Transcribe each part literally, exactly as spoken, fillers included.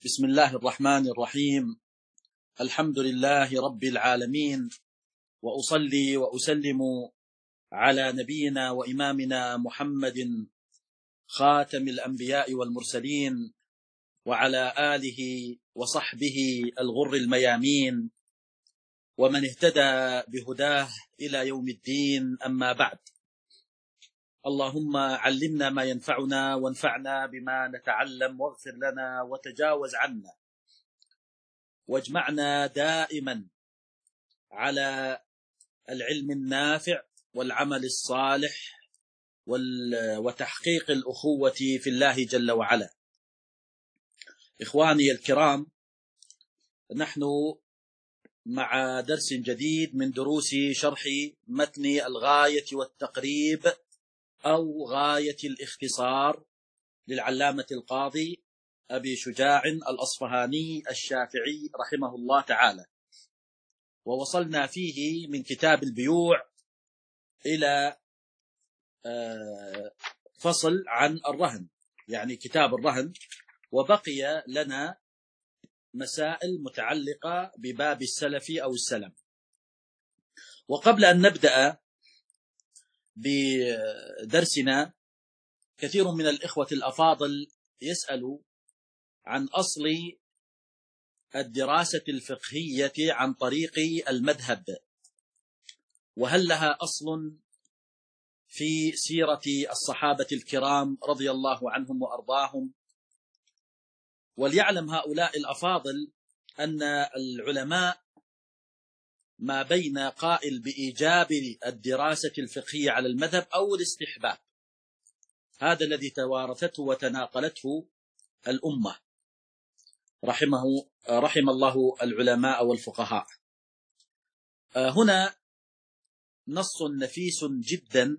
بسم الله الرحمن الرحيم. الحمد لله رب العالمين، وأصلي وأسلم على نبينا وإمامنا محمد خاتم الأنبياء والمرسلين، وعلى آله وصحبه الغر الميامين، ومن اهتدى بهداه إلى يوم الدين. أما بعد، اللهم علمنا ما ينفعنا وانفعنا بما نتعلم، واغفر لنا وتجاوز عنا، واجمعنا دائما على العلم النافع والعمل الصالح وتحقيق الأخوة في الله جل وعلا. إخواني الكرام، نحن مع درس جديد من دروس شرح متن الغاية والتقريب أو غاية الاختصار للعلامة القاضي أبي شجاع الأصفهاني الشافعي رحمه الله تعالى، ووصلنا فيه من كتاب البيوع إلى فصل عن الرهن، يعني كتاب الرهن، وبقي لنا مسائل متعلقة بباب السلف أو السلم. وقبل أن نبدأ بدرسنا، كثير من الإخوة الأفاضل يسأل عن أصل الدراسة الفقهية عن طريق المذهب، وهل لها أصل في سيرة الصحابة الكرام رضي الله عنهم وأرضاهم. وليعلم هؤلاء الأفاضل أن العلماء ما بين قائل بإيجاب الدراسة الفقهية على المذهب أو الاستحباب، هذا الذي توارثته وتناقلته الأمة رحمه رحم الله العلماء والفقهاء. هنا نص نفيس جدا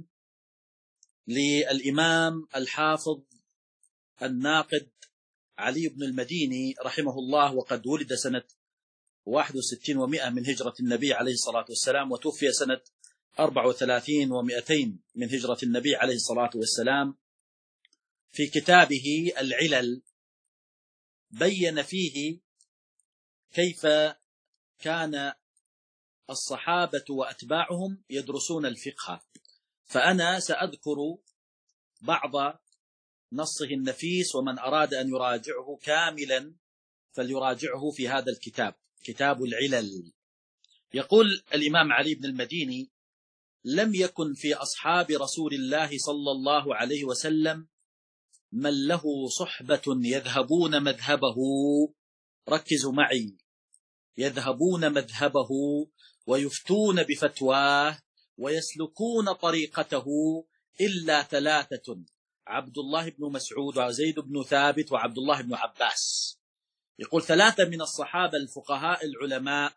للإمام الحافظ الناقد علي بن المديني رحمه الله، وقد ولد سنة واحد وستين ومئة من هجرة النبي عليه الصلاة والسلام، وتوفي سنة أربع وثلاثين ومئتين من هجرة النبي عليه الصلاة والسلام. في كتابه العلل بين فيه كيف كان الصحابة وأتباعهم يدرسون الفقه، فأنا سأذكر بعض نصه النفيس، ومن أراد أن يراجعه كاملا فليراجعه في هذا الكتاب، كتاب العلل. يقول الإمام علي بن المديني: لم يكن في أصحاب رسول الله صلى الله عليه وسلم من له صحبة يذهبون مذهبه، ركزوا معي، يذهبون مذهبه ويفتون بفتواه ويسلكون طريقته إلا ثلاثة: عبد الله بن مسعود وزيد بن ثابت وعبد الله بن عباس. يقول ثلاثة من الصحابة الفقهاء العلماء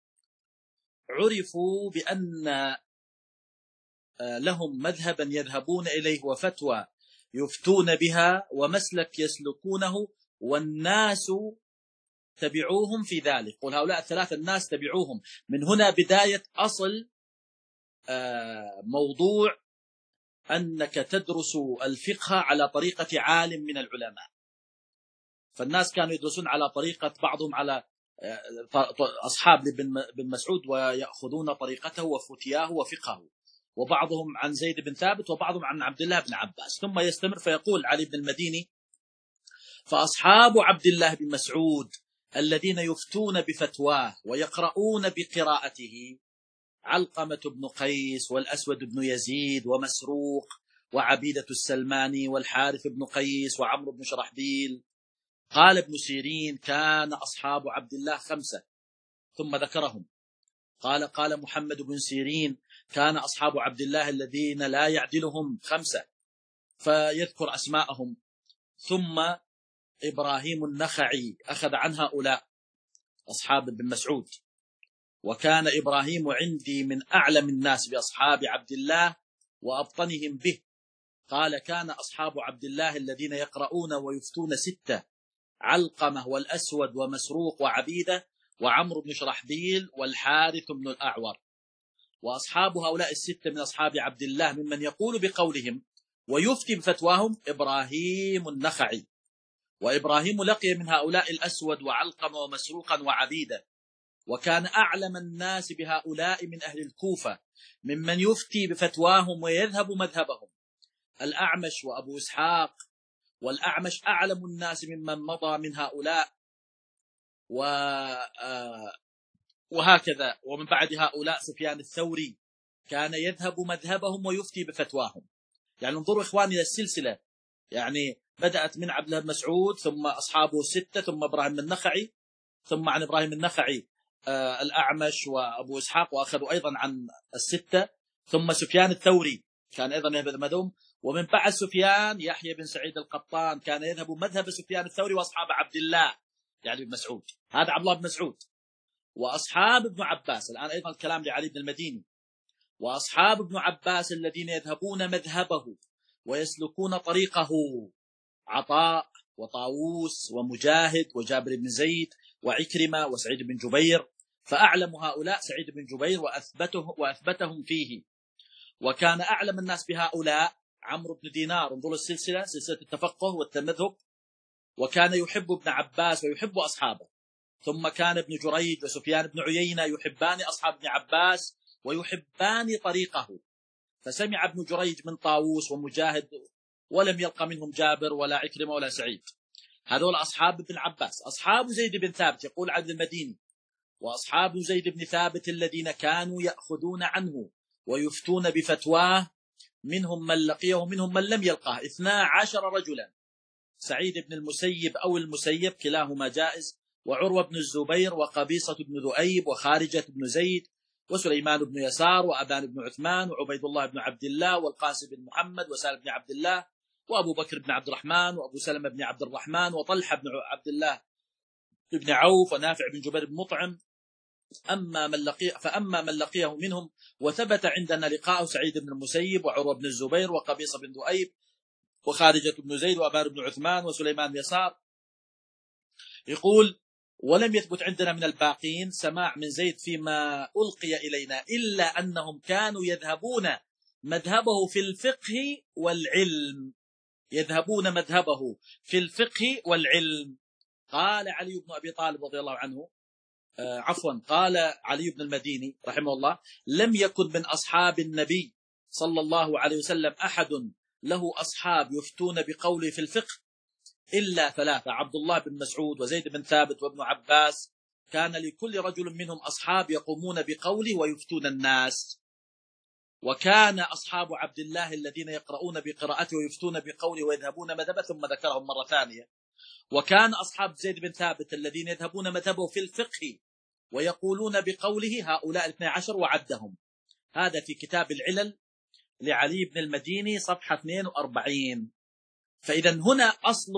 عرفوا بأن لهم مذهبا يذهبون إليه وفتوى يفتون بها ومسلك يسلكونه، والناس تبعوهم في ذلك. قل هؤلاء الثلاثة الناس تبعوهم. من هنا بداية أصل موضوع أنك تدرس الفقه على طريقة عالم من العلماء. فالناس كانوا يدرسون على طريقة بعضهم على أصحاب بن مسعود ويأخذون طريقته وفتياه وفقهه، وبعضهم عن زيد بن ثابت وبعضهم عن عبد الله بن عباس. ثم يستمر فيقول علي بن المديني: فأصحاب عبد الله بن مسعود الذين يفتون بفتواه ويقرؤون بقراءته علقمة بن قيس والأسود بن يزيد ومسروق وعبيدة السلماني والحارث بن قيس وعمرو بن شرحبيل. قال ابن سيرين: كان أصحاب عبد الله خمسة، ثم ذكرهم. قال قال محمد بن سيرين: كان أصحاب عبد الله الذين لا يعدلهم خمسة، فيذكر أسماءهم. ثم إبراهيم النخعي أخذ عن هؤلاء أصحاب بن مسعود: وكان إبراهيم عندي من أعلم الناس بأصحاب عبد الله وأبطنهم به. قال: كان أصحاب عبد الله الذين يقرؤون ويفتون ستة: علقمة والأسود ومسروق وعبيدة وعمرو بن شرحبيل والحارث بن الأعور. وأصحاب هؤلاء الستة من أصحاب عبد الله ممن يقول بقولهم ويفتي بفتواهم إبراهيم النخعي وإبراهيم لقي من هؤلاء الأسود وعلقم ومسروقا وعبيدة، وكان أعلم الناس بهؤلاء من أهل الكوفة ممن يفتي بفتواهم ويذهب مذهبهم الأعمش وأبو إسحاق، والأعمش أعلم الناس ممن مضى من هؤلاء، وهكذا. ومن بعد هؤلاء سفيان الثوري كان يذهب مذهبهم ويفتي بفتواهم. يعني انظروا إخواني إلى السلسلة، يعني بدأت من عبد الله بن مسعود، ثم أصحابه الستة، ثم إبراهيم النخعي، ثم عن إبراهيم النخعي آه الأعمش وأبو إسحاق، وأخذوا أيضا عن الستة، ثم سفيان الثوري كان أيضا يذهب مذهبهم، ومن بعد سفيان يحيى بن سعيد القطان كان يذهب مذهب سفيان الثوري وأصحاب عبد الله يعني بن مسعود، هذا عبد الله بن مسعود، وأصحاب ابن عباس. الآن أيضا الكلام لعلي بن المديني، وأصحاب ابن عباس الذين يذهبون مذهبه ويسلكون طريقه عطاء وطاووس ومجاهد وجابر بن زيد وعكرمة وسعيد بن جبير، فأعلم هؤلاء سعيد بن جبير وأثبته وأثبتهم فيه. وكان أعلم الناس بهؤلاء عمرو بن دينار، انظروا السلسلة، سلسلة التفقه والتمذهب، وكان يحب ابن عباس ويحب أصحابه. ثم كان ابن جريج وسفيان بن عيينة يحبان أصحاب ابن عباس ويحبان طريقه، فسمع ابن جريج من طاووس ومجاهد ولم يلقى منهم جابر ولا عكرمة ولا سعيد. هذول أصحاب ابن عباس. أصحاب زيد بن ثابت، يقول عبد المديني، وأصحاب زيد بن ثابت الذين كانوا يأخذون عنه ويفتون بفتواه منهم من لقيه ومنهم من لم يلقاه اثنا عشر رجلا، سعيد بن المسيب أو المسيب كلاهما جائز، وعروة بن الزبير، وقبيصة بن ذؤيب، وخارجة بن زيد، وسليمان بن يسار، وأبان بن عثمان، وعبيد الله بن عبد الله، والقاسم بن محمد، وسالم بن عبد الله، وأبو بكر بن عبد الرحمن، وأبو سلمة بن عبد الرحمن، وطلحة بن عبد الله بن عوف، ونافع بن جبير بن مطعم. أما من لقي فأما من لقيه منهم وثبت عندنا لقاءه سعيد بن المسيب، وعروة بن الزبير، وقبيصة بن ذؤيب، وخارجة بن زيد، وأبان بن عثمان، وسليمان بن يسار. يقول: ولم يثبت عندنا من الباقين سماع من زيد فيما ألقي إلينا، إلا أنهم كانوا يذهبون مذهبه في الفقه والعلم، يذهبون مذهبه في الفقه والعلم. قال علي بن أبي طالب رضي الله عنه، آه عفوا قال علي بن المديني رحمه الله: لم يكن من أصحاب النبي صلى الله عليه وسلم أحد له أصحاب يفتون بقوله في الفقه إلا ثلاثة: عبد الله بن مسعود، وزيد بن ثابت، وابن عباس. كان لكل رجل منهم أصحاب يقومون بقوله ويفتون الناس. وكان أصحاب عبد الله الذين يقرؤون بقراءته ويفتون بقوله ويذهبون مذهبه، ثم ذكرهم مرة ثانية. وكان أصحاب زيد بن ثابت الذين يذهبون مذهبه في الفقه ويقولون بقوله، هؤلاء الاثنى عشر وعدهم. هذا في كتاب العلل لعلي بن المديني صفحة اثنين وأربعين. فإذا هنا أصل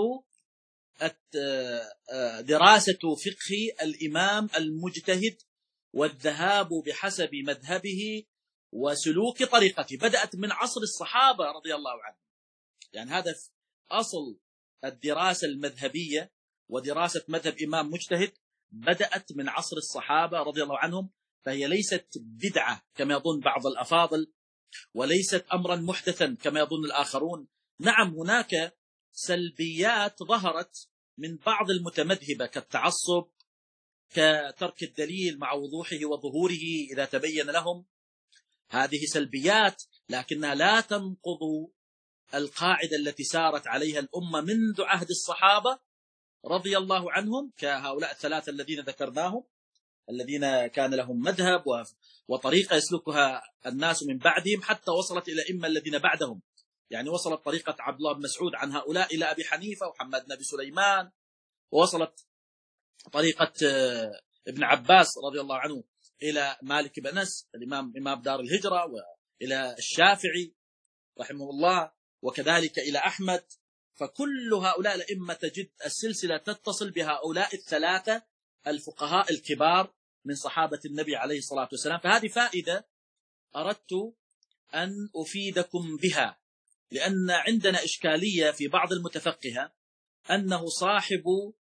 دراسة فقه الإمام المجتهد والذهاب بحسب مذهبه وسلوك طريقته، بدأت من عصر الصحابة رضي الله عنهم. يعني هذا أصل الدراسة المذهبية، ودراسة مذهب إمام مجتهد بدأت من عصر الصحابة رضي الله عنهم، فهي ليست بدعة كما يظن بعض الأفاضل، وليست أمرا محدثا كما يظن الآخرون. نعم، هناك سلبيات ظهرت من بعض المتمذهبة كالتعصب، كترك الدليل مع وضوحه وظهوره إذا تبين لهم، هذه سلبيات، لكنها لا تنقض القاعدة التي سارت عليها الأمة منذ عهد الصحابة رضي الله عنهم، كهؤلاء الثلاثة الذين ذكرناهم، الذين كان لهم مذهب وطريقة يسلكها الناس من بعدهم، حتى وصلت إلى إما الذين بعدهم. يعني وصلت طريقة عبد الله بن مسعود عن هؤلاء إلى أبي حنيفة وحماد بن أبي سليمان، ووصلت طريقة ابن عباس رضي الله عنه إلى مالك بن أنس الإمام إمام دار الهجرة، وإلى الشافعي رحمه الله، وكذلك إلى أحمد. فكل هؤلاء الأئمة تجد السلسلة تتصل بهؤلاء الثلاثة الفقهاء الكبار من صحابة النبي عليه الصلاة والسلام. فهذه فائدة أردت أن أفيدكم بها، لأن عندنا إشكالية في بعض المتفقهة أنه صاحب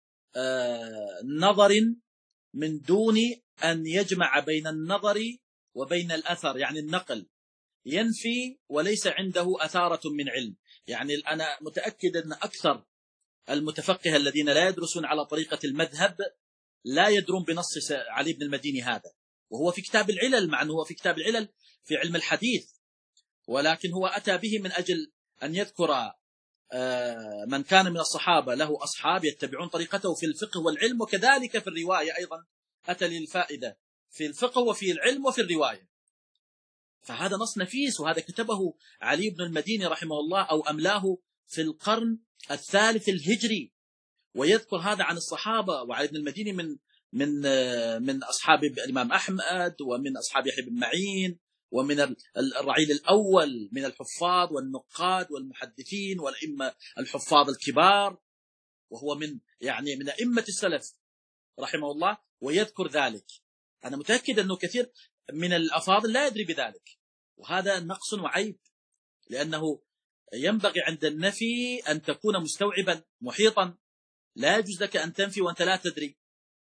نظر من دون أن يجمع بين النظر وبين الأثر، يعني النقل، ينفي وليس عنده أثارة من علم. يعني أنا متأكد أن أكثر المتفقهة الذين لا يدرسون على طريقة المذهب لا يدرون بنص علي بن المديني هذا، وهو في كتاب العلل، مع أنه هو في كتاب العلل في علم الحديث، ولكن هو أتى به من أجل أن يذكر من كان من الصحابة له أصحاب يتبعون طريقته في الفقه والعلم، وكذلك في الرواية أيضا أتى للفائدة في الفقه وفي العلم وفي الرواية. فهذا نص نفيس، وهذا كتبه علي بن المديني رحمه الله أو أملاه في القرن الثالث الهجري، ويذكر هذا عن الصحابة. وعلي بن المديني من من من أصحاب الإمام أحمد، ومن أصحاب يحيى بن معين، ومن الرعيل الأول من الحفاظ والنقاد والمحدثين والأئمة الحفاظ الكبار، وهو من يعني من أئمة السلف رحمه الله، ويذكر ذلك. أنا متأكد أنه كثير من الأفاضل لا يدري بذلك، وهذا نقص وعيب، لأنه ينبغي عند النفي أن تكون مستوعبا محيطا، لا يجوز لك أن تنفي وأنت لا تدري.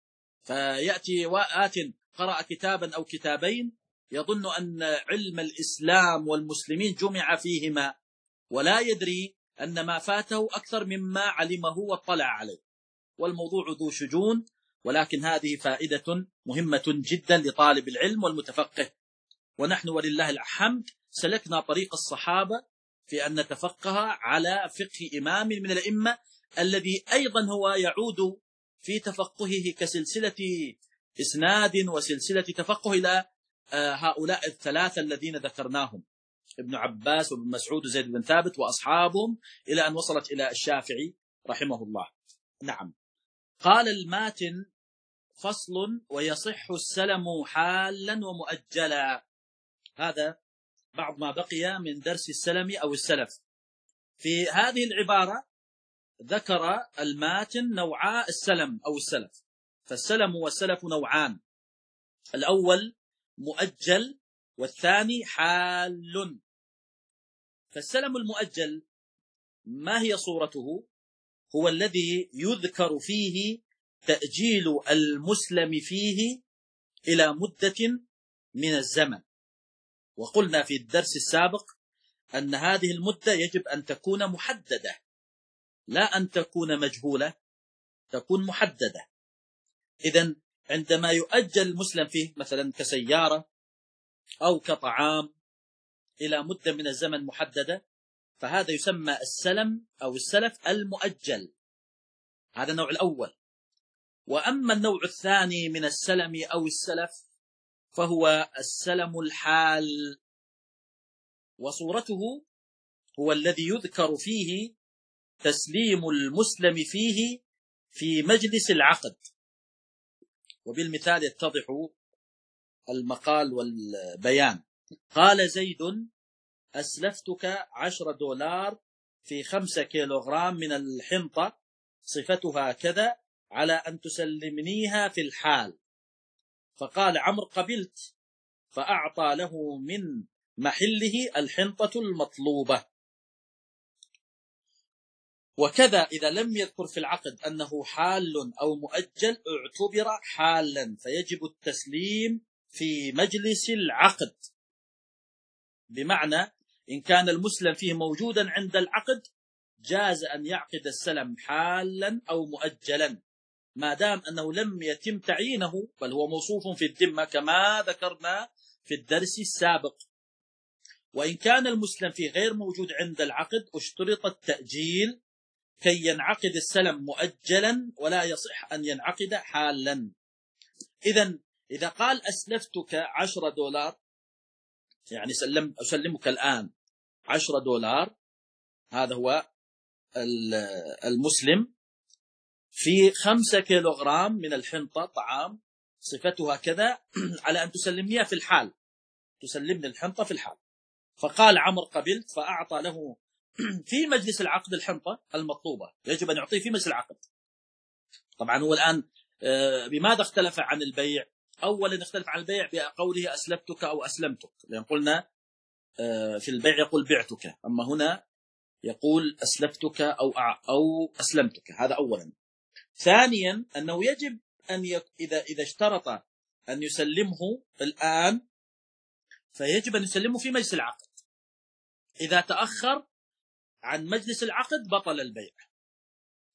فيأتي وآت قرأ كتابا أو كتابين يظن أن علم الإسلام والمسلمين جمع فيهما، ولا يدري أن ما فاته أكثر مما علمه واطلع عليه، والموضوع ذو شجون. ولكن هذه فائدة مهمة جدا لطالب العلم والمتفقه، ونحن ولله الحمد سلكنا طريق الصحابة في أن نتفقه على فقه إمام من الأئمة، الذي أيضا هو يعود في تفقهه كسلسلة إسناد وسلسلة تفقه إلى هؤلاء الثلاثة الذين ذكرناهم، ابن عباس وابن مسعود وزيد بن ثابت وأصحابهم، إلى أن وصلت إلى الشافعي رحمه الله. نعم. قال الماتن: فصل: ويصح السلم حالا ومؤجلا. هذا بعض ما بقي من درس السلم أو السلف. في هذه العبارة ذكر الماتن نوعا السلم أو السلف. فالسلم والسلف نوعان: الأول مؤجل، والثاني حال. فالسلم المؤجل ما هي صورته؟ هو الذي يذكر فيه تأجيل المسلم فيه إلى مدة من الزمن. وقلنا في الدرس السابق أن هذه المدة يجب أن تكون محددة، لا أن تكون مجهولة، تكون محددة. إذن عندما يؤجل المسلم فيه مثلا كسيارة أو كطعام إلى مدة من الزمن محددة، فهذا يسمى السلم أو السلف المؤجل. هذا النوع الأول. وأما النوع الثاني من السلم أو السلف فهو السلم الحال، وصورته هو الذي يذكر فيه تسليم المسلم فيه في مجلس العقد. وبالمثال يتضح المقال والبيان. قال زيد: أسلفتك عشر دولار في خمسة كيلوغرام من الحنطة، صفتها كذا، على أن تسلمنيها في الحال. فقال عمرو: قبلت. فأعطى له من محله الحنطة المطلوبة. وكذا إذا لم يذكر في العقد أنه حال أو مؤجل اعتبر حالا، فيجب التسليم في مجلس العقد. بمعنى إن كان المسلم فيه موجودا عند العقد جاز أن يعقد السلم حالا أو مؤجلا، ما دام أنه لم يتم تعيينه، بل هو موصوف في الذمة كما ذكرنا في الدرس السابق. وإن كان المسلم فيه غير موجود عند العقد اشترط التأجيل كي ينعقد السلم مؤجلا، ولا يصح أن ينعقد حالا. إذن إذا قال أسلفتك عشرة دولار، يعني سلم أسلمك الآن عشرة دولار، هذا هو المسلم في خمسة كيلوغرام من الحنطة طعام، صفتها كذا، على أن تسلمنيها في الحال، تسلمني الحنطة في الحال. فقال عمرو: قبلت. فأعطى له في مجلس العقد الحنطة المطلوبة، يجب أن يعطيه في مجلس العقد. طبعا هو الآن بماذا اختلف عن البيع؟ أولا اختلف عن البيع بقوله أسلفتك أو أسلمتك، لأن قلنا في البيع يقول بعتك، أما هنا يقول أسلفتك أو أو أسلمتك. هذا أولا. ثانيا أنه يجب أن يك... إذا إذا اشترط أن يسلمه الآن فيجب أن يسلمه في مجلس العقد. إذا تأخر عن مجلس العقد بطل البيع.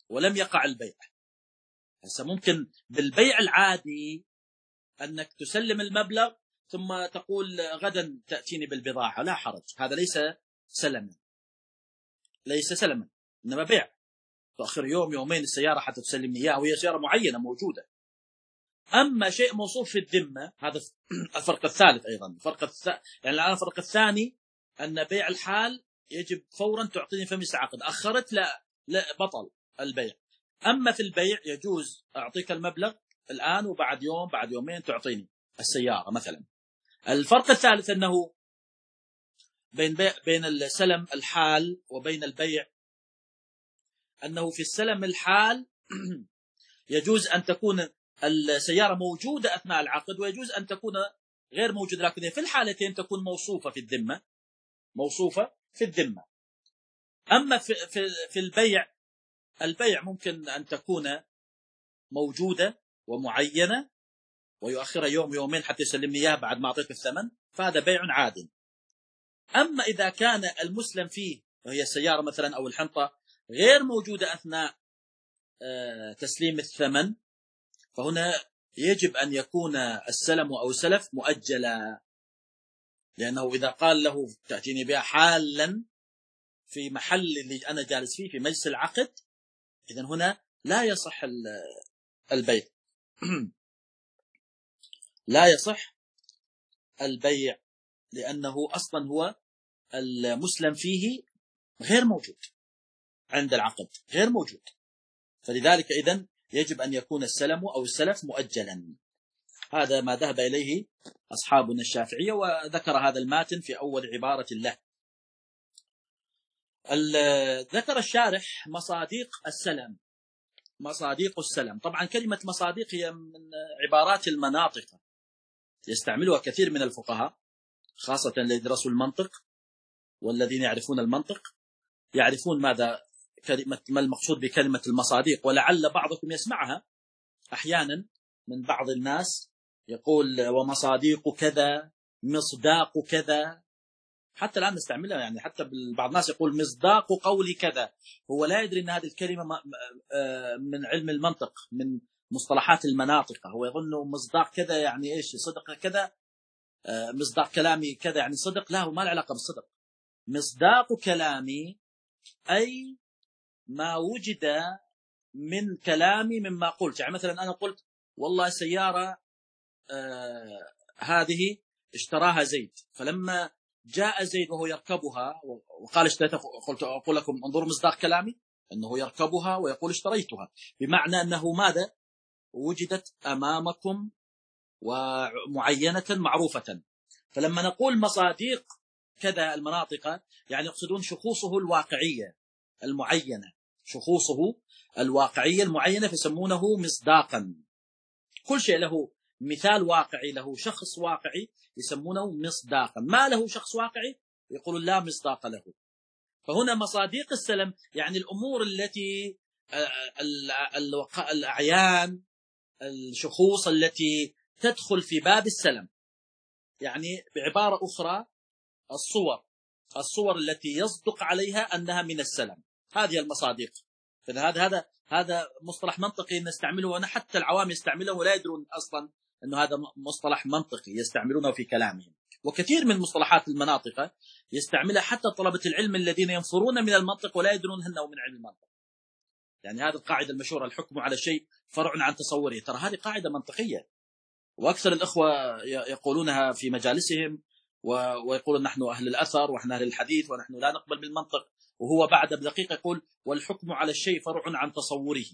ولم يقع البيع. هسه ممكن بالبيع العادي أنك تسلم المبلغ ثم تقول غدا تأتيني بالبضاعة، لا حرج، هذا ليس سلما، ليس سلما، إنما بيع. تأخر يوم يومين السيارة حتى تسلمني إياها وهي سيارة معينة موجودة. أما شيء موصوف في الذمة هذا الفرق الثالث أيضا. الفرق الث... يعني الآن الفرق الثاني أن بيع الحال يجب فورا تعطيني فمس عقد، أخرت لا لا بطل البيع. أما في البيع يجوز أعطيك المبلغ الآن وبعد يوم بعد يومين تعطيني السيارة مثلا. الفرق الثالث أنه بين بيع بين السلم الحال وبين البيع أنه في السلم الحال يجوز أن تكون السيارة موجودة أثناء العقد ويجوز أن تكون غير موجودة، لكن في الحالتين تكون موصوفة في الذمة، موصوفة في الذمة. أما في, في, في البيع، البيع ممكن أن تكون موجودة ومعينة ويؤخرها يوم يومين حتى يسلمني إياها بعد ما أعطيك الثمن، فهذا بيع عادل. أما إذا كان المسلم فيه وهي السيارة مثلا أو الحنطة غير موجودة أثناء تسليم الثمن، فهنا يجب أن يكون السلم أو السلف مؤجلا، لأنه إذا قال له تأتيني بها حالا في محل اللي أنا جالس فيه في مجلس العقد، إذن هنا لا يصح البيع لا يصح البيع لأنه أصلا هو المسلم فيه غير موجود عند العقد، غير موجود. فلذلك إذن يجب أن يكون السلم أو السلف مؤجلا. هذا ما ذهب إليه أصحابنا الشافعية، وذكر هذا الماتن في أول عبارة له. ذكر الشارح مصاديق السلم. مصاديق السلم، طبعا كلمة مصاديق هي من عبارات المناطق، يستعملها كثير من الفقهاء خاصة الذين يدرسوا المنطق، والذين يعرفون المنطق يعرفون ماذا كلمة ما المقصود بكلمة المصاديق. ولعل بعضكم يسمعها أحيانا من بعض الناس يقول ومصاديق كذا، مصداق كذا، حتى الآن نستعملها، يعني حتى بعض الناس يقول مصداق قولي كذا، هو لا يدري أن هذه الكلمة من علم المنطق، من مصطلحات المناطق، هو يظن مصداق كذا يعني إيش، صدق كذا، مصداق كلامي كذا يعني صدق. لا، هو ما له علاقة بالصدق. مصداق كلامي أي ما وجد من كلامي مما قلت. يعني مثلا أنا قلت والله سيارة آه هذه اشتراها زيد، فلما جاء زيد وهو يركبها وقال اشتريتها، قلت أقول لكم انظروا مصداق كلامي أنه يركبها ويقول اشتريتها، بمعنى أنه ماذا وجدت أمامكم ومعينة معروفة. فلما نقول مصاديق كذا المناطق يعني يقصدون شخوصه الواقعية المعينة، شخوصه الواقعية المعينة فيسمونه مصداقا. كل شيء له مثال واقعي، له شخص واقعي يسمونه مصداقا، ما له شخص واقعي يقولون لا مصداق له. فهنا مصاديق السلم يعني الأمور التي الأعيان، الشخوص التي تدخل في باب السلم، يعني بعبارة أخرى الصور، الصور التي يصدق عليها أنها من السلم، هذه المصاديق. فهذا هذا هذا مصطلح منطقي نستعمله، وأنا حتى العوام يستعمله ولا يدرون أصلا أنه هذا مصطلح منطقي يستعملونه في كلامهم. وكثير من مصطلحات المناطق يستعملها حتى طلبة العلم الذين ينفرون من المنطق ولا يدرون أنه من علم المنطق. يعني هذه القاعدة المشهورة الحكم على شيء فرع عن تصوره، ترى هذه قاعدة منطقية، وأكثر الأخوة يقولونها في مجالسهم ويقولون نحن أهل الأثر ونحن أهل الحديث ونحن لا نقبل بالمنطق، وهو بعد بدقيقة يقول والحكم على الشيء فرع عن تصوره.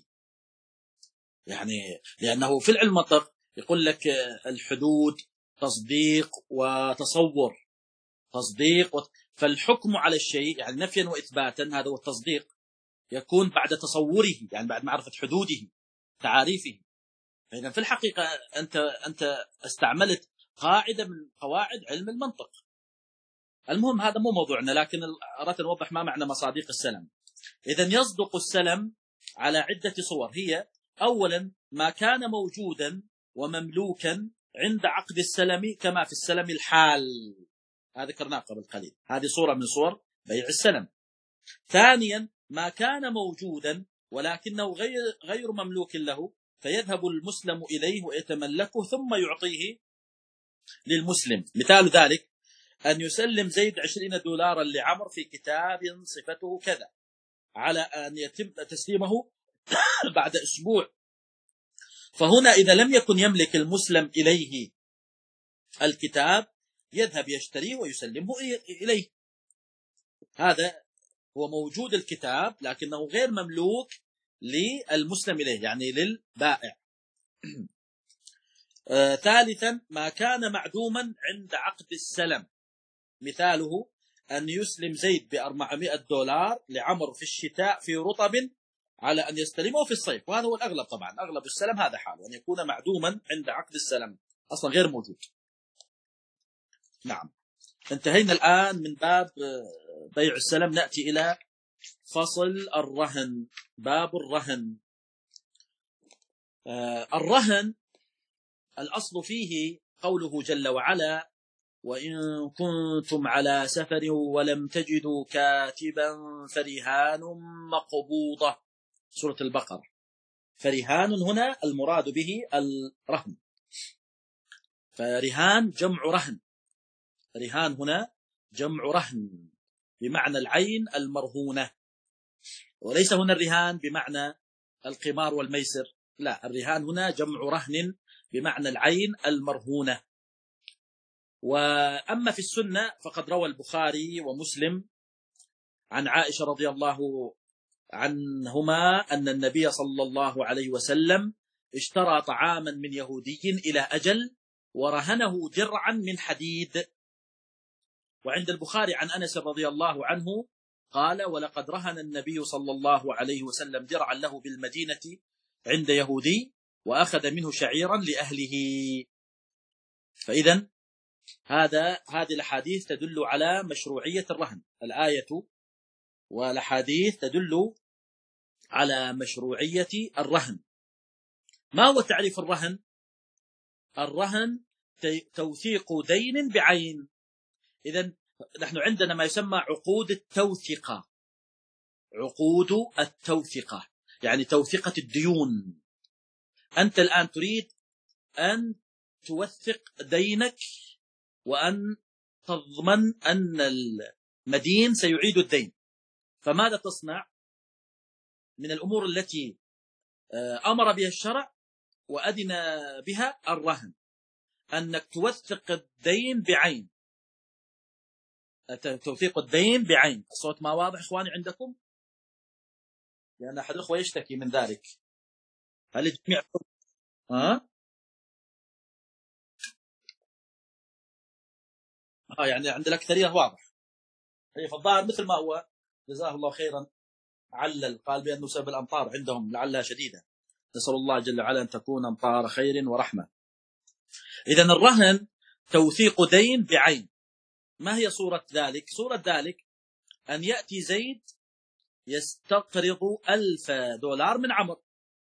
يعني لأنه في العلم المنطق يقول لك الحدود تصديق وتصور، تصديق و... فالحكم على الشيء يعني نفيا وإثباتا، هذا هو التصديق، يكون بعد تصوره، يعني بعد معرفة حدوده تعاريفه. فإذا في الحقيقة أنت أنت استعملت قاعدة من قواعد علم المنطق. المهم هذا مو موضوعنا، لكن أردت أن أوضح ما معنى مصاديق السلم. إذن يصدق السلم على عدة صور، هي أولا ما كان موجودا ومملوكا عند عقد السلم كما في السلم الحال، هذا ذكرناه قبل قليل، هذه صورة من صور بيع السلم. ثانيا ما كان موجودا ولكنه غير غير مملوك له، فيذهب المسلم إليه ويتملكه ثم يعطيه للمسلم. مثال ذلك أن يسلم زيد عشرين دولارا لعمر في كتاب صفته كذا، على أن يتم تسليمه بعد أسبوع. فهنا إذا لم يكن يملك المسلم إليه الكتاب يذهب يشتريه ويسلمه إليه. هذا هو موجود الكتاب لكنه غير مملوك للمسلم إليه، يعني للبائع. آه ثالثا ما كان معدوما عند عقد السلم، مثاله أن يسلم زيد بأربعمائة دولار لعمر في الشتاء في رطب على أن يستلمه في الصيف، وهذا هو الأغلب طبعا، أغلب السلم هذا حاله أن يكون معدوما عند عقد السلم، أصلا غير موجود. نعم، انتهينا الآن من باب بيع السلم. نأتي إلى فصل الرهن، باب الرهن. آه الرهن الأصل فيه قوله جل وعلا: وإن كنتم على سفر ولم تجدوا كاتبا فرهان مقبوضة، سورة البقرة. فرهان هنا المراد به الرهن، فرهان جمع رهن، رهان هنا جمع رهن بمعنى العين المرهونة، وليس هنا الرهان بمعنى القمار والميسر، لا، الرهان هنا جمع رهن بمعنى العين المرهونة. وأما في السنة فقد روى البخاري ومسلم عن عائشة رضي الله عنهما أن النبي صلى الله عليه وسلم اشترى طعاما من يهودي إلى أجل ورهنه درعا من حديد. وعند البخاري عن أنس رضي الله عنه قال: ولقد رهن النبي صلى الله عليه وسلم درعا له بالمدينة عند يهودي وأخذ منه شعيرا لأهله. فإذا هذا هذه الأحاديث تدل على مشروعية الرهن، الآية والأحاديث تدل على مشروعية الرهن. ما هو تعريف الرهن؟ الرهن توثيق دين بعين. إذن نحن عندنا ما يسمى عقود التوثقة، عقود التوثقة يعني توثقة الديون. أنت الآن تريد أن توثق دينك وأن تضمن أن المدين سيعيد الدين، فماذا تصنع؟ من الأمور التي أمر بها الشرع وأذن بها الرهن، أنك توثق الدين بعين، توثيق الدين بعين. الصوت ما واضح إخواني عندكم؟ لأن أحد الأخوة يشتكي من ذلك. هل الجميع ها؟ آه يعني عند الأكثرية واضح. فالظاهر مثل ما هو جزاه الله خيرا علل، قال بأنه سبب الأمطار عندهم لعلها شديدة، نسأل الله جل وعلا أن تكون أمطار خير ورحمة. إذن الرهن توثيق دين بعين. ما هي صورة ذلك؟ صورة ذلك أن يأتي زيد يستقرض ألف دولار من عمرو،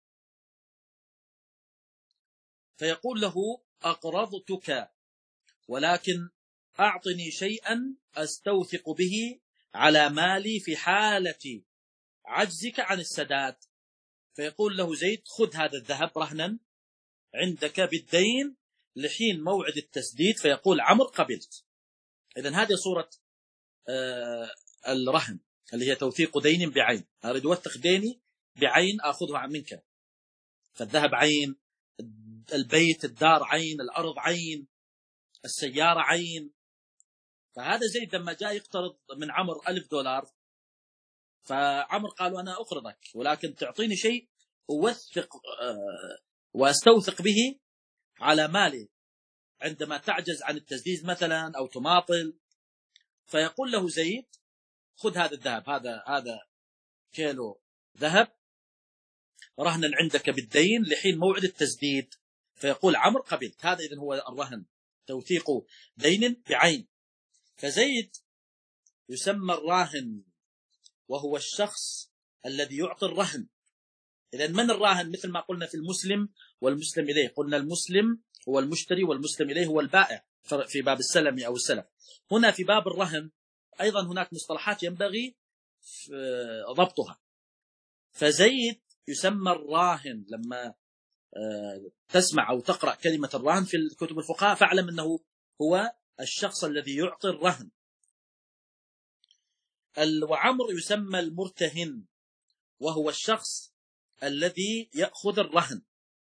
فيقول له: أقرضتك ولكن أعطني شيئا أستوثق به على مالي في حالة عجزك عن السداد. فيقول له زيد: خذ هذا الذهب رهنا عندك بالدين لحين موعد التسديد. فيقول عمرو: قبلت. إذن هذه صورة آه الرهن اللي هي توثيق دين بعين. أريد أوثق ديني بعين أخذها منك، فالذهب عين، البيت الدار عين، الأرض عين، السيارة عين. فهذا زيد لما جاء يقترض من عمرو ألف دولار، فعمرو قال: أنا أقرضك ولكن تعطيني شيء أوثق آه وأستوثق به على مالي عندما تعجز عن التسديد مثلا أو تماطل. فيقول له زيد: خذ هذا الذهب، هذا هذا كيلو ذهب رهنا عندك بالدين لحين موعد التسديد. فيقول عمرو: قبلت. هذا إذن هو الرهن، توثيق دين بعين. فزيد يسمى الراهن، وهو الشخص الذي يعطي الرهن. إذن من الراهن؟ مثل ما قلنا في المسلم والمسلم إليه، قلنا المسلم هو المشتري والمسلم إليه هو البائع في باب السلم أو السلف. هنا في باب الرهن أيضا هناك مصطلحات ينبغي ضبطها. فزيد يسمى الراهن. لما تسمع أو تقرأ كلمة الراهن في كتب الفقهاء فاعلم أنه هو الشخص الذي يعطي الرهن. وعمر يسمى المرتهن، وهو الشخص الذي يأخذ الرهن.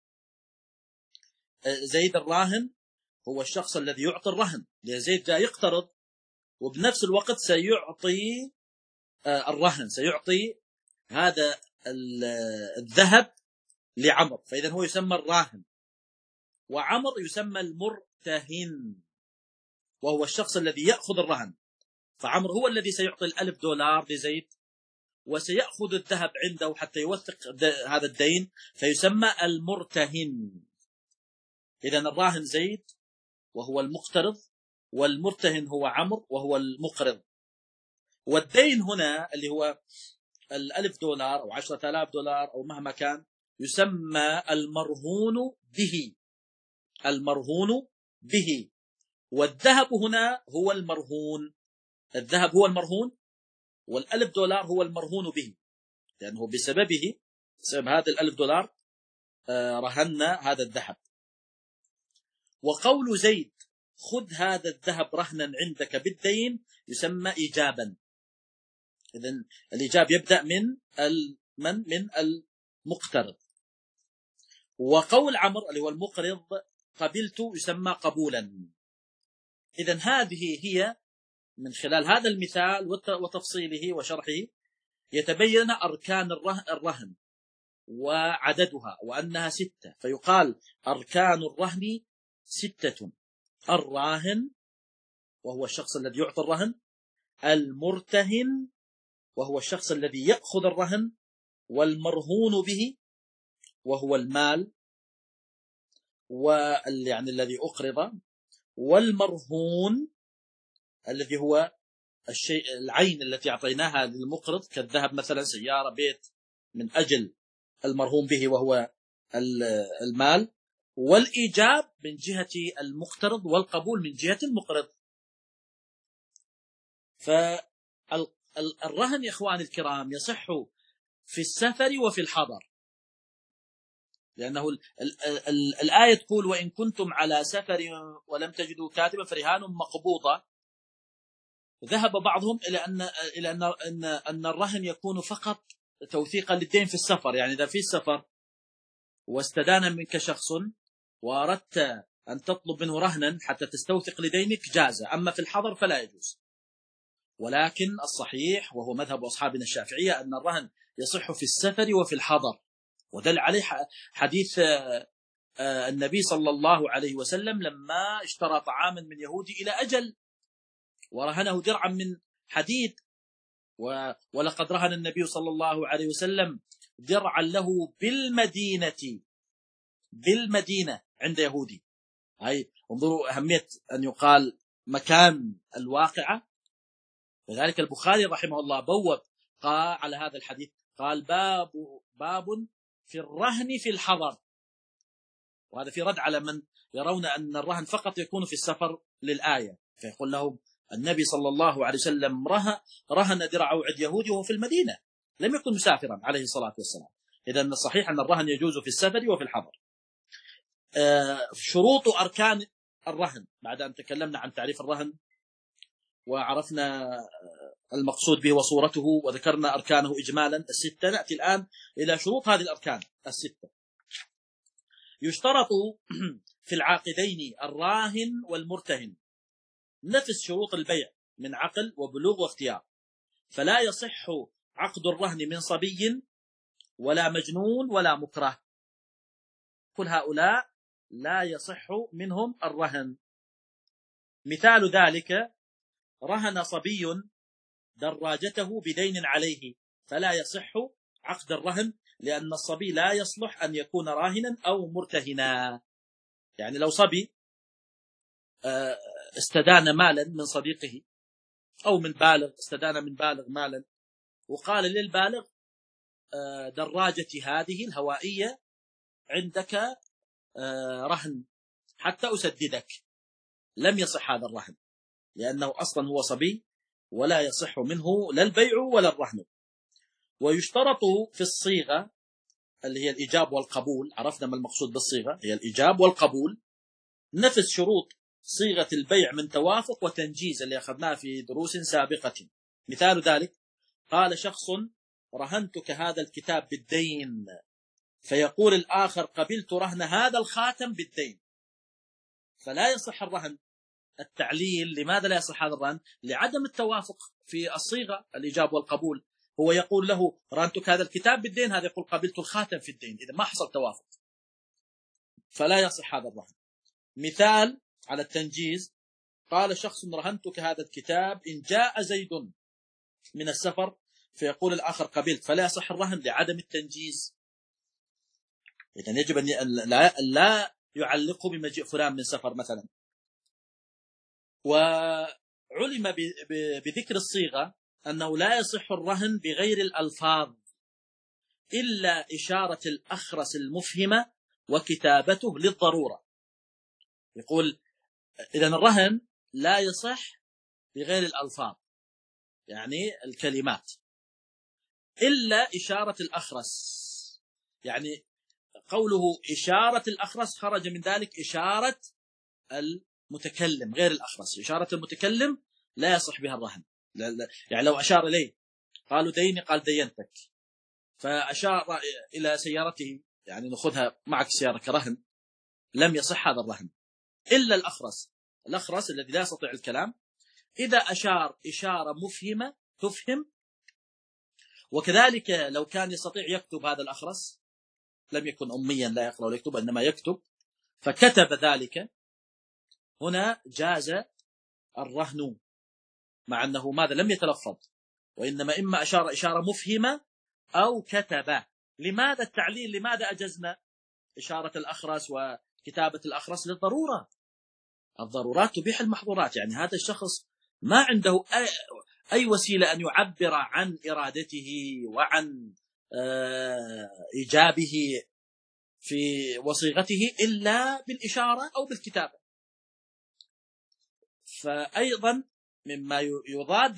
زيد الراهن هو الشخص الذي يعطي الرهن، لأن زيد جاء يقترض وبنفس الوقت سيعطي الرهن، سيعطي هذا الذهب لعمر، فإذا هو يسمى الراهن. وعمر يسمى المرتهن، وهو الشخص الذي يأخذ الرهن. فعمر هو الذي سيعطي الألف دولار لزيد وسيأخذ الذهب عنده حتى يوثق هذا الدين، فيسمى المرتهن. إذا الراهن زيد وهو المقترض، والمرتهن هو عمر وهو المقرض. والدين هنا اللي هو الألف دولار أو عشرة آلاف دولار أو مهما كان يسمى المرهون به، المرهون به. والذهب هنا هو المرهون، الذهب هو المرهون والألف دولار هو المرهون به، لأنه بسببه بسبب هذا الألف دولار رهنا هذا الذهب. وقول زيد خذ هذا الذهب رهنا عندك بالدين يسمى إيجابا. إذن الإيجاب يبدأ من من من المقترض. وقول عمر اللي هو المقرض قبلت يسمى قبولا. إذن هذه هي من خلال هذا المثال وتفصيله وشرحه يتبين أركان الرهن وعددها وأنها ستة. فيقال أركان الرهن ستة: الراهن وهو الشخص الذي يعطي الرهن، المرتهن وهو الشخص الذي يأخذ الرهن، والمرهون به وهو المال يعني الذي أقرض، والمرهون الذي هو الشيء العين التي أعطيناها للمقرض كالذهب مثلا، سيارة، بيت، من أجل المرهون به وهو المال، والإيجاب من جهة المقترض والقبول من جهة المقرض. فالرهن يا إخوان الكرام يصح في السفر وفي الحضر، لأنه الآية تقول وإن كنتم على سفر ولم تجدوا كاتبا فرهان مقبوضة. ذهب بعضهم إلى أن إلى أن أن أن الرهن يكون فقط توثيقا للدين في السفر، يعني إذا في السفر واستدان منك شخص وأردت أن تطلب منه رهنا حتى تستوثق لدينك جاز، أما في الحضر فلا يجوز. ولكن الصحيح وهو مذهب أصحابنا الشافعية أن الرهن يصح في السفر وفي الحضر، ودل عليه حديث النبي صلى الله عليه وسلم لما اشترى طعاما من يهودي إلى أجل ورهنه درعا من حديد، ولقد رهن النبي صلى الله عليه وسلم درعا له بالمدينة بالمدينة عند يهودي. هاي انظروا أهمية أن يقال مكان الواقعة. لذلك البخاري رحمه الله بوب قال على هذا الحديث، قال باب باب في الرهن في الحضر، وهذا في رد على من يرون أن الرهن فقط يكون في السفر للآية، فيقول لهم النبي صلى الله عليه وسلم رهن درعه عند يهودي وهو في المدينة، لم يكن مسافرا عليه الصلاة والسلام. إذن الصحيح أن الرهن يجوز في السفر وفي الحضر. شروط أركان الرهن بعد أن تكلمنا عن تعريف الرهن وعرفنا المقصود به وصورته وذكرنا أركانه إجمالا الستة، نأتي الآن إلى شروط هذه الأركان الستة. يشترط في العاقدين الراهن والمرتهن نفس شروط البيع من عقل وبلوغ واختيار، فلا يصح عقد الرهن من صبي ولا مجنون ولا مكره، كل هؤلاء لا يصح منهم الرهن. مثال ذلك رهن صبي دراجته بدين عليه، فلا يصح عقد الرهن لأن الصبي لا يصلح أن يكون راهنا أو مرتهنا. يعني لو صبي استدان مالا من صديقه أو من بالغ استدان من بالغ مالا وقال للبالغ دراجتي هذه الهوائية عندك رهن حتى أسددك، لم يصح هذا الرهن لأنه أصلا هو صبي ولا يصح منه لا البيع ولا الرهن. ويشترط في الصيغة اللي هي الإيجاب والقبول، عرفنا ما المقصود بالصيغة، هي الإيجاب والقبول، نفس شروط صيغة البيع من توافق وتنجيز اللي أخذناها في دروس سابقة. مثال ذلك: قال شخص: رهنتك هذا الكتاب بالدين، فيقول الآخر: قبلت رهن هذا الخاتم بالدين. فلا يصح الرهن. التعليل: لماذا لا يصح هذا الرهن؟ لعدم التوافق في الصيغة الإيجاب والقبول. هو يقول له: رهنتك هذا الكتاب بالدين، هذا يقول: قبلت الخاتم في الدين. إذا ما حصل توافق فلا يصح هذا الرهن. مثال على التنجيز: قال شخص: رهنتك هذا الكتاب إن جاء زيد من السفر، فيقول الآخر: قبلت. فلا يصح الرهن لعدم التنجيز. إذن يجب أن لا يعلقه بمجيء فلان من سفر مثلا. وعلم بذكر الصيغة أنه لا يصح الرهن بغير الألفاظ إلا إشارة الأخرس المفهمة وكتابته للضرورة. يقول إذن الرهن لا يصح بغير الألفاظ، يعني الكلمات، إلا إشارة الأخرس. يعني قوله إشارة الأخرس خرج من ذلك إشارة المتكلم غير الأخرس. إشارة المتكلم لا يصح بها الرهن. يعني لو أشار إليه قالوا ديني، قال دينتك، فأشار إلى سيارته، يعني نأخذها معك سيارة كرهن، لم يصح هذا الرهن. إلا الأخرس، الأخرس الذي لا يستطيع الكلام، إذا أشار إشارة مفهمة تفهم. وكذلك لو كان يستطيع يكتب هذا الأخرس، لم يكن أميا لا يقرأ ولا يكتب إنما يكتب، فكتب ذلك، هنا جاز الرهن، مع أنه ماذا لم يتلفظ، وإنما إما أشار إشارة مفهمة أو كتب. لماذا التعليل؟ لماذا أجزنا إشارة الأخرس وكتابة الأخرس؟ للضرورة. الضرورات تبيح المحظورات. يعني هذا الشخص ما عنده أي وسيلة أن يعبر عن إرادته وعن إيجابه في وصيغته إلا بالإشارة أو بالكتابة. فأيضا مما يضاد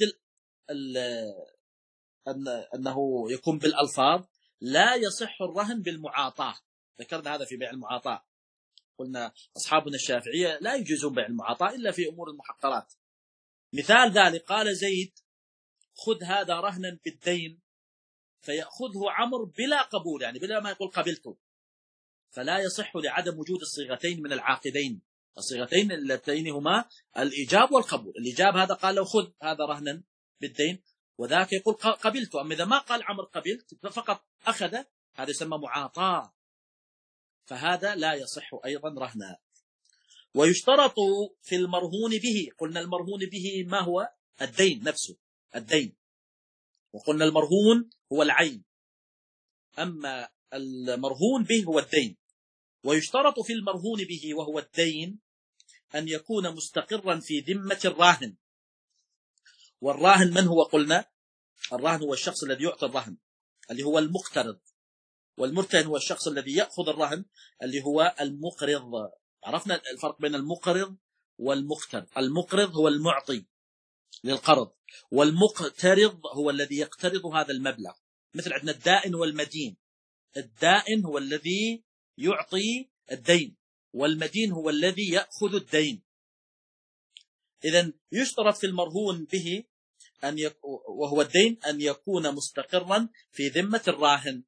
أنه يكون بالألفاظ، لا يصح الرهن بالمعاطاة. ذكرنا هذا في بيع المعاطاة، قلنا أصحابنا الشافعية لا يجوزون بيع المعاطاة إلا في أمور المحقرات. مثال ذلك: قال زيد: خذ هذا رهنا بالدين، فيأخذه عمرو بلا قبول، يعني بلا ما يقول قبلته. فلا يصح لعدم وجود الصيغتين من العاقدين، الصيغتين اللتين هما الإيجاب والقبول. الإيجاب هذا قال له: خذ هذا رهنا بالدين، وذاك يقول قبلته. أما إذا ما قال عمرو قبلت فقط أخذ، هذا يسمى معاطاة، فهذا لا يصح أيضا رهنا. ويشترط في المرهون به، قلنا المرهون به ما هو؟ الدين نفسه، الدين. وقلنا المرهون هو العين، أما المرهون به هو الدين. ويشترط في المرهون به وهو الدين أن يكون مستقرا في ذمة الراهن. والراهن من هو؟ قلنا الراهن هو الشخص الذي يعطي الرهن اللي هو المقترض، والمرتهن هو الشخص الذي يأخذ الرهن اللي هو المقرض. عرفنا الفرق بين المقرض والمقترض. المقرض هو المعطي للقرض، والمقترض هو الذي يقترض هذا المبلغ. مثل عندنا الدائن والمدين. الدائن هو الذي يعطي الدين، والمدين هو الذي يأخذ الدين. إذن يشترط في المرهون به أن يك... وهو الدين أن يكون مستقرا في ذمة الراهن.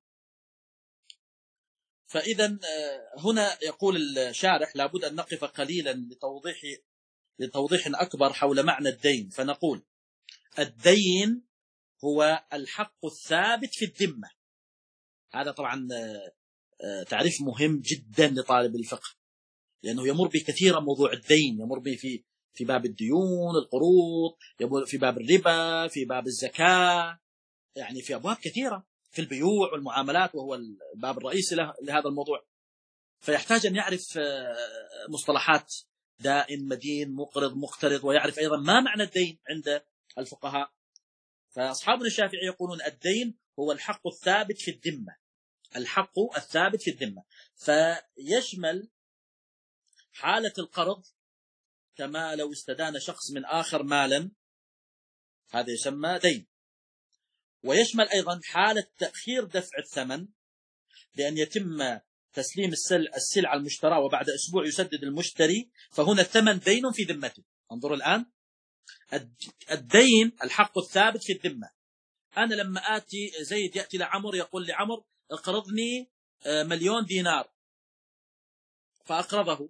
فإذا هنا يقول الشارح: لابد أن نقف قليلا لتوضيح لتوضيح أكبر حول معنى الدين. فنقول: الدين هو الحق الثابت في الذمة. هذا طبعا تعريف مهم جدا لطالب الفقه، لأنه يمر بكثيرا موضوع الدين، يمر به في في باب الديون، القروض، يمر في باب الربا، في باب الزكاة، يعني في أبواب كثيرة، في البيوع والمعاملات، وهو الباب الرئيسي لهذا الموضوع. فيحتاج أن يعرف مصطلحات دائن، مدين، مقرض، مقترض، ويعرف أيضا ما معنى الدين عند الفقهاء. فأصحابنا الشافعي يقولون الدين هو الحق الثابت في الذمة، الحق الثابت في الذمة، فيشمل حالة القرض، كما لو استدان شخص من آخر مالا، هذا يسمى دين. ويشمل أيضا حالة تأخير دفع الثمن بأن يتم تسليم السلعة المشترى وبعد أسبوع يسدد المشتري، فهنا الثمن دين في ذمته. انظروا الآن، الدين الحق الثابت في الذمة. أنا لما آتي زيد يأتي لعمر يقول لعمر اقرضني مليون دينار، فأقرضه،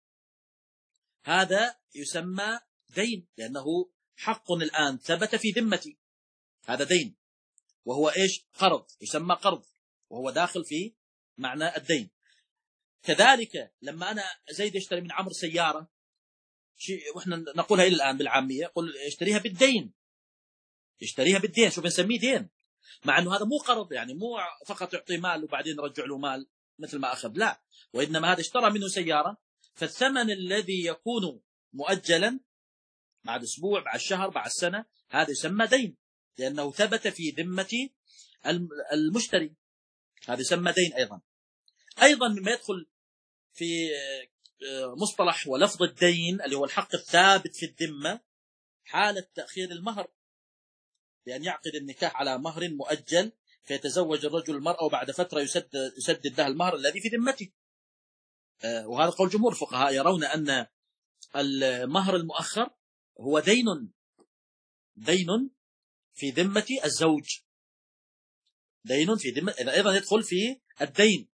هذا يسمى دين لأنه حق الآن ثبت في ذمتي، هذا دين، وهو إيش؟ قرض، يسمى قرض، وهو داخل في معنى الدين. كذلك لما أنا زيد يشتري من عمرو سيارة، وإحنا نقولها إلى الآن بالعامية، يقول يشتريها بالدين، يشتريها بالدين، شو بنسميه دين، مع أنه هذا مو قرض، يعني مو فقط يعطي مال وبعدين يرجع له مال مثل ما أخذ، لا، وإنما هذا اشترى منه سيارة، فالثمن الذي يكون مؤجلا بعد أسبوع، بعد شهر، بعد سنة، هذا يسمى دين لأنه ثبت في ذمة المشتري، هذا يسمى دين. أيضا أيضا مما يدخل في مصطلح ولفظ الدين اللي هو الحق الثابت في الذمة حالة تأخير المهر، بأن يعقد النكاح على مهر مؤجل فيتزوج الرجل المرأة وبعد فترة يسدد, يسدد لها المهر الذي في ذمته. وهذا قول جمهور الفقهاء، يرون أن المهر المؤخر هو دين، دين في ذمة الزوج، دين في ذمة، إذا أيضا يدخل في الدين.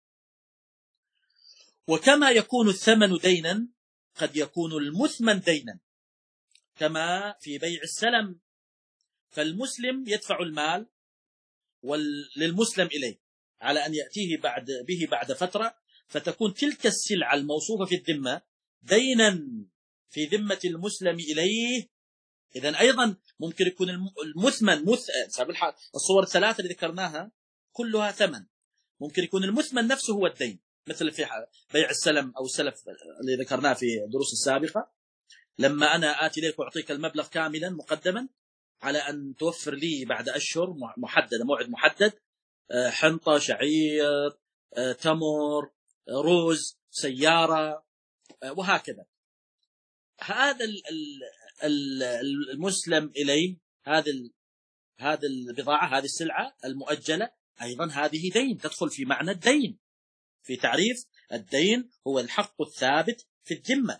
وكما يكون الثمن دينا قد يكون المثمن دينا، كما في بيع السلم، فالمسلم يدفع المال للمسلم إليه على أن يأتيه بعد به بعد فترة، فتكون تلك السلعة الموصوفة في الذمة دينا في ذمة المسلم إليه. إذن أيضا ممكن يكون المثمن مثمن، الصور الثلاثة اللي ذكرناها كلها ثمن، ممكن يكون المثمن نفسه هو الدين، مثل في بيع السلم أو السلف اللي ذكرناه في الدروس السابقة، لما أنا آتي لك وأعطيك المبلغ كاملا مقدما على أن توفر لي بعد أشهر محددة، موعد محدد، حنطة، شعير، تمر، رز، سيارة، وهكذا. هذا المسلم إليه، هذه هذه البضاعة، هذه السلعة المؤجلة، أيضا هذه دين، تدخل في معنى الدين، في تعريف الدين هو الحق الثابت في الذمة.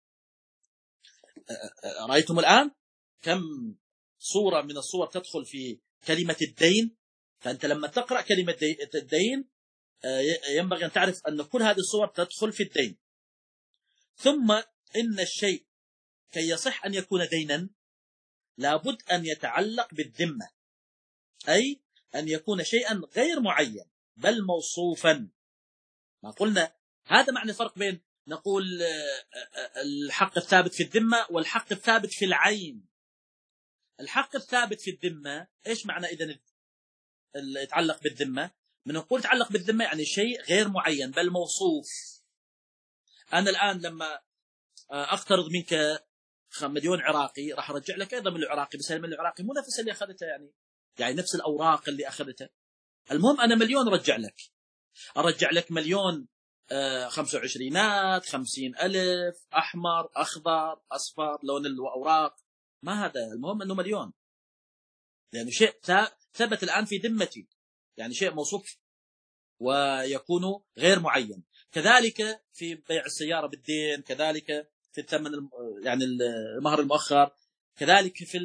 رأيتم الآن كم صورة من الصور تدخل في كلمة الدين؟ فأنت لما تقرأ كلمة الدين ينبغي أن تعرف أن كل هذه الصور تدخل في الدين. ثم إن الشيء كي يصح أن يكون دينا لابد أن يتعلق بالذمة، أي أن يكون شيئا غير معين بل موصوفا. ما قلنا هذا معنى الفرق بين نقول الحق الثابت في الذمة والحق الثابت في العين. الحق الثابت في الذمة إيش معنى إذن اللي يتعلق بالذمة؟ من نقول يتعلق بالذمة يعني شيء غير معين بل موصوف. أنا الآن لما أقترض منك مليون عراقي راح أرجع لك أيضا من العراقي، بس من العراقي مو نفس اللي أخذته، يعني يعني نفس الأوراق اللي أخذتها. المهم أنا مليون رجع لك، أرجع لك مليون خمسة وعشرينات، خمسين ألف، أحمر، أخضر، أصفر، لون الأوراق، ما هذا، المهم أنه مليون، لأنه شيء ثبت الآن في ذمتي، يعني شيء موصوف ويكون غير معين. كذلك في بيع السيارة بالدين، كذلك في الثمن يعني المهر المؤخر، كذلك في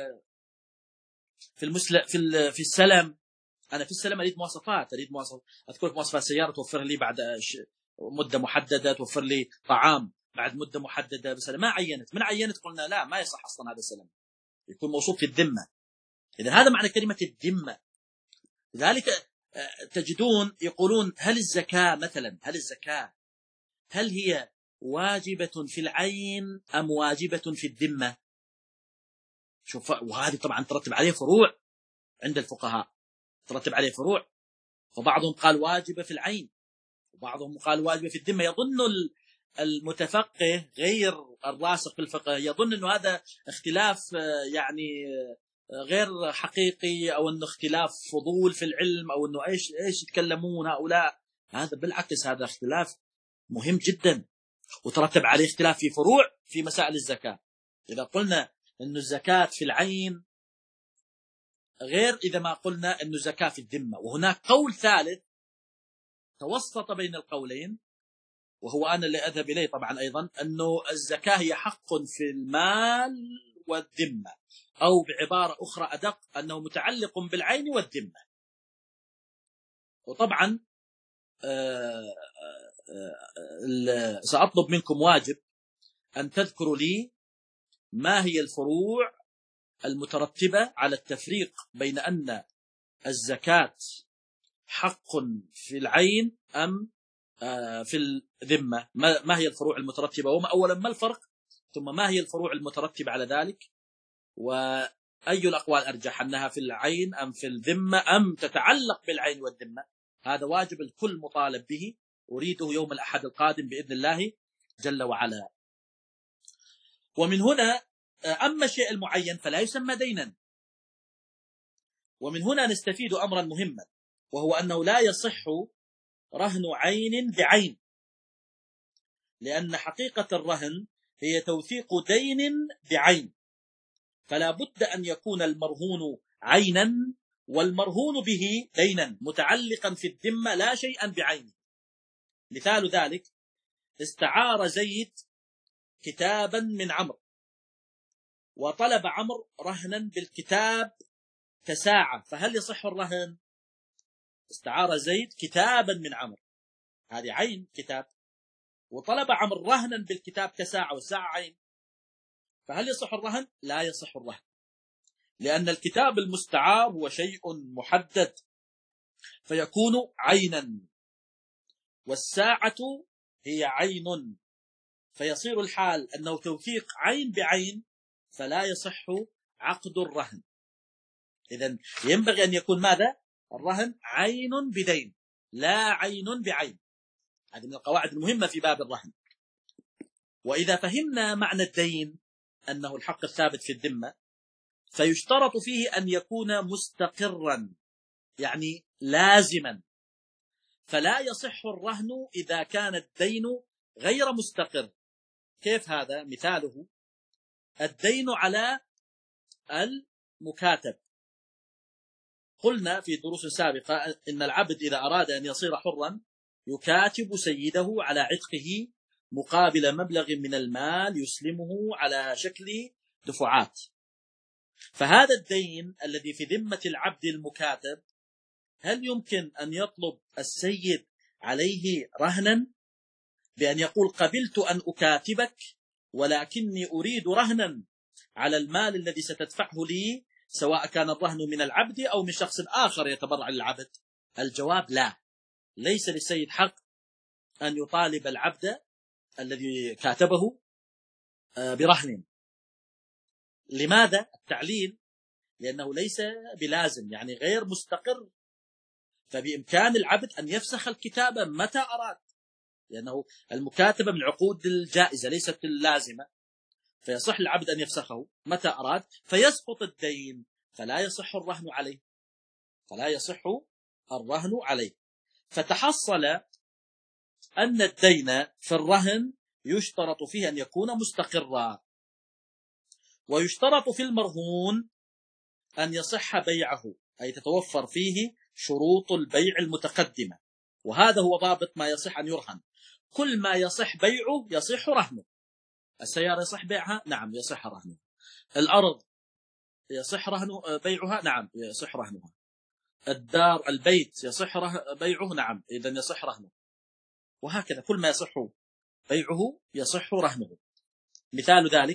في المسل في في السلم. أنا في السلم أريد مواصفات، أريد مواصفات، أذكر مواصفات السيارة توفر لي بعد مدة محددة، توفر لي طعام بعد مدة محددة، بس ما عينت، من عينت قلنا لا ما يصح أصلا هذا السلم، يكون موصوف في الذمة. إذا هذا معنى كلمة الذمة. لذلك تجدون يقولون هل الزكاة مثلا، هل الزكاة هل هي واجبة في العين أم واجبة في الذمة؟ شوف، وهذه طبعا ترتب عليه فروع عند الفقهاء، ترتب عليه فروع، فبعضهم قال واجبة في العين وبعضهم قال واجبة في الذمة. يظن المتفقه غير الراسخ في الفقه يظن أنه هذا اختلاف يعني غير حقيقي، أو أنه اختلاف فضول في العلم، أو أنه إيش إيش يتكلمون هؤلاء. هذا بالعكس، هذا اختلاف مهم جدا، وترتب عليه اختلاف في فروع في مسائل الزكاة. إذا قلنا أن الزكاة في العين غير إذا ما قلنا أنه زكاة في الذمة. وهناك قول ثالث توسط بين القولين، وهو أنا اللي أذهب إليه طبعا أيضا، أنه الزكاة هي حق في المال والذمة، أو بعبارة أخرى أدق أنه متعلق بالعين والذمة. وطبعا آه آه سأطلب منكم واجب أن تذكروا لي ما هي الفروع المترتبة على التفريق بين أن الزكاة حق في العين أم في الذمة. ما هي الفروع المترتبة؟ وما أولا ما الفرق، ثم ما هي الفروع المترتبة على ذلك، وأي الأقوال أرجح، أنها في العين أم في الذمة أم تتعلق بالعين والذمة. هذا واجب الكل مطالب به، أريده يوم الأحد القادم بإذن الله جل وعلا. ومن هنا أما الشيء المعين فلا يسمى دينا. ومن هنا نستفيد أمرا مهما، وهو أنه لا يصح رهن عين بعين، لأن حقيقة الرهن هي توثيق دين بعين، فلا بد أن يكون المرهون عينا والمرهون به دينا متعلقا في الذمة لا شيئا بعينه. مثال ذلك: استعار زيد كتابا من عمرو، وطلب عمرو رهنا بالكتاب كساعة، فهل يصح الرهن؟ استعار زيد كتابا من عمرو، هذه عين كتاب، وطلب عمرو رهنا بالكتاب كساعة، والساعة عين، فهل يصح الرهن؟ لا يصح الرهن، لأن الكتاب المستعار هو شيء محدد فيكون عينا، والساعة هي عين، فيصير الحال أنه توثيق عين بعين، فلا يصح عقد الرهن. إذن ينبغي أن يكون ماذا؟ الرهن عين بدين لا عين بعين. هذه من القواعد المهمة في باب الرهن. وإذا فهمنا معنى الدين أنه الحق الثابت في الذمة، فيشترط فيه أن يكون مستقرا، يعني لازما، فلا يصح الرهن إذا كان الدين غير مستقر. كيف هذا؟ مثاله: الدين على المكاتب. قلنا في دروس سابقة إن العبد إذا أراد أن يصير حرا يكاتب سيده على عتقه مقابل مبلغ من المال يسلمه على شكل دفعات. فهذا الدين الذي في ذمة العبد المكاتب، هل يمكن أن يطلب السيد عليه رهنا بأن يقول: قبلت أن أكاتبك ولكني أريد رهنا على المال الذي ستدفعه لي، سواء كان الرهن من العبد أو من شخص آخر يتبرع للعبد؟ الجواب: لا، ليس للسيد حق أن يطالب العبد الذي كاتبه برهن. لماذا؟ التعليل: لأنه ليس بلازم، يعني غير مستقر، فبإمكان العبد أن يفسخ الكتابة متى أراد، لأنه المكاتبة من عقود الجائزة ليست اللازمة، فيصح العبد أن يفسخه متى أراد، فيسقط الدين، فلا يصح الرهن عليه، فلا يصح الرهن عليه. فتحصل أن الدين في الرهن يشترط فيه أن يكون مستقرا، ويشترط في المرهون أن يصح بيعه، أي تتوفر فيه شروط البيع المتقدمة، وهذا هو ضابط ما يصح أن يرهن. كل ما يصح بيعه يصح رهنه. السيارة يصح بيعها؟ نعم يصح رهنه. الأرض يصح رهنه بيعها؟ نعم يصح رهنها. الدار البيت يصح بيعه؟ نعم إذن يصح رهنه. وهكذا كل ما يصح بيعه يصح رهنه. مثال ذلك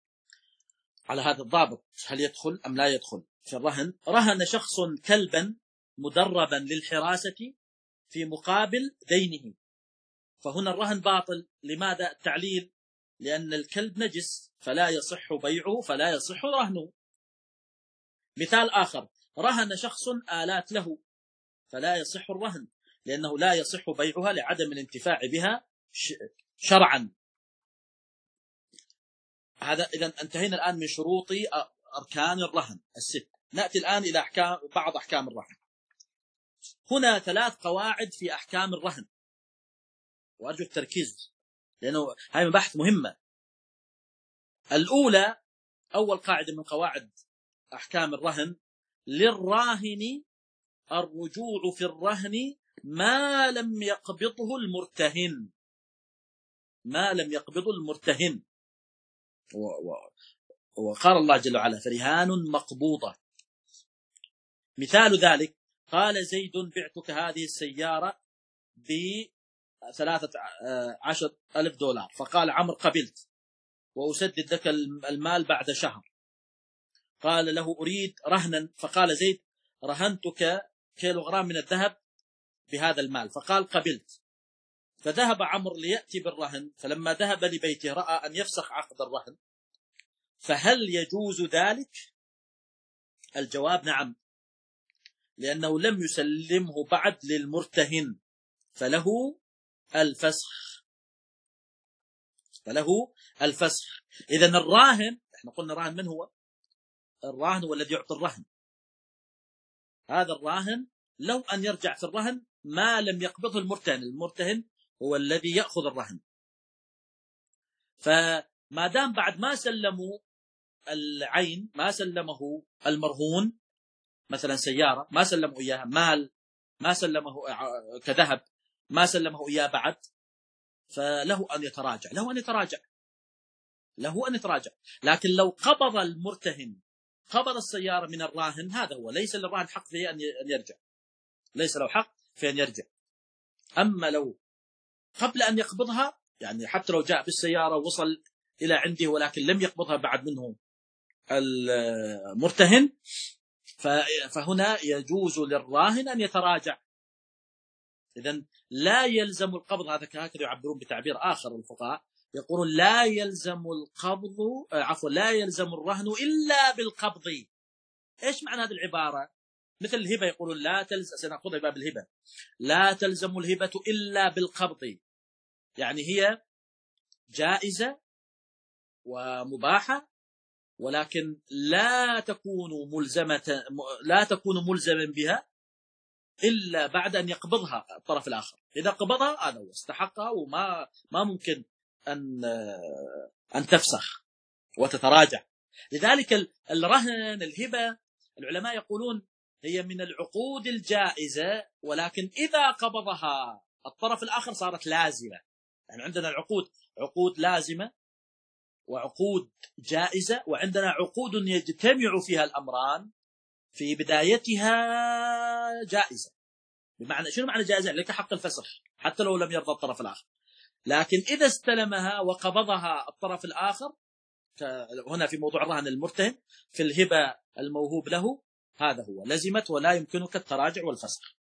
على هذا الضابط هل يدخل أم لا يدخل في الرهن: رهن شخص كلبا مدربا للحراسة في مقابل دينه، فهنا الرهن باطل. لماذا؟ التعليل: لأن الكلب نجس فلا يصح بيعه فلا يصح رهنه. مثال آخر: رهن شخص آلات له، فلا يصح الرهن، لأنه لا يصح بيعها لعدم الانتفاع بها شرعا. هذا إذن انتهينا الآن من شروط أركان الرهن الست. نأتي الآن إلى أحكام بعض أحكام الرهن. هنا ثلاث قواعد في أحكام الرهن، وأرجو التركيز لأنه هاي مباحث مهمة. الأولى، أول قاعدة من قواعد أحكام الرهن: للراهن الرجوع في الرهن ما لم يقبضه المرتهن، ما لم يقبضه المرتهن. وقال الله جل وعلا فرهان مقبوضة. مثال ذلك قال زيد بعتك هذه السيارة بثلاثة عشر ألف دولار، فقال عمرو قبلت وأسدد لك المال بعد شهر. قال له أريد رهنا، فقال زيد رهنتك كيلوغرام من الذهب بهذا المال، فقال قبلت. فذهب عمرو ليأتي بالرهن، فلما ذهب لبيته رأى أن يفسخ عقد الرهن، فهل يجوز ذلك؟ الجواب نعم، لأنه لم يسلمه بعد للمرتهن، فله الفسخ، فله الفسخ. إذن الراهن، احنا قلنا الراهن من هو؟ الراهن هو الذي يعطي الرهن. هذا الراهن لو أن يرجع في الرهن ما لم يقبضه المرتهن، المرتهن هو الذي يأخذ الرهن. فما دام بعد ما سلموا العين، ما سلمه المرهون مثلا سيارة، ما سلمه إياها مال، ما سلمه كذهب، ما سلمه إياه بعد، فله أن يتراجع، له أن يتراجع له أن يتراجع. لكن لو قبض المرتهن قبض السيارة من الراهن، هذا هو، ليس للراهن حق في أن يرجع، ليس له حق في أن يرجع. أما لو قبل أن يقبضها، يعني حتى لو جاء بالسيارة وصل إلى عنده ولكن لم يقبضها بعد منه المرتهن، فهنا يجوز للراهن أن يتراجع. إذن لا يلزم القبض، هذا هكذا يعبرون بتعبير آخر الفقهاء، يقولون لا يلزم القبض، عفوا لا يلزم الرهن إلا بالقبض. إيش معنى هذه العبارة؟ مثل الهبة، يقولون لا تلزم، سنأخذ باب الهبة، لا تلزم الهبة إلا بالقبض، يعني هي جائزة ومباحة، ولكن لا تكون ملزمة، لا تكون ملزما بها إلا بعد أن يقبضها الطرف الآخر. إذا قبضها هذا هو استحقها، وما ما ممكن أن أن تفسخ وتتراجع. لذلك الرهن، الهبة، العلماء يقولون هي من العقود الجائزة، ولكن إذا قبضها الطرف الآخر صارت لازمة. يعني عندنا العقود عقود لازمة وعقود جائزة، وعندنا عقود يجتمع فيها الأمران في بدايتها جائزة. بمعنى شنو معنى جائزة؟ لك حق الفسخ حتى لو لم يرضى الطرف الآخر. لكن إذا استلمها وقبضها الطرف الآخر، هنا في موضوع الرهن المرتهن، في الهبة الموهوب له، هذا هو لزمت ولا يمكنك التراجع والفسخ.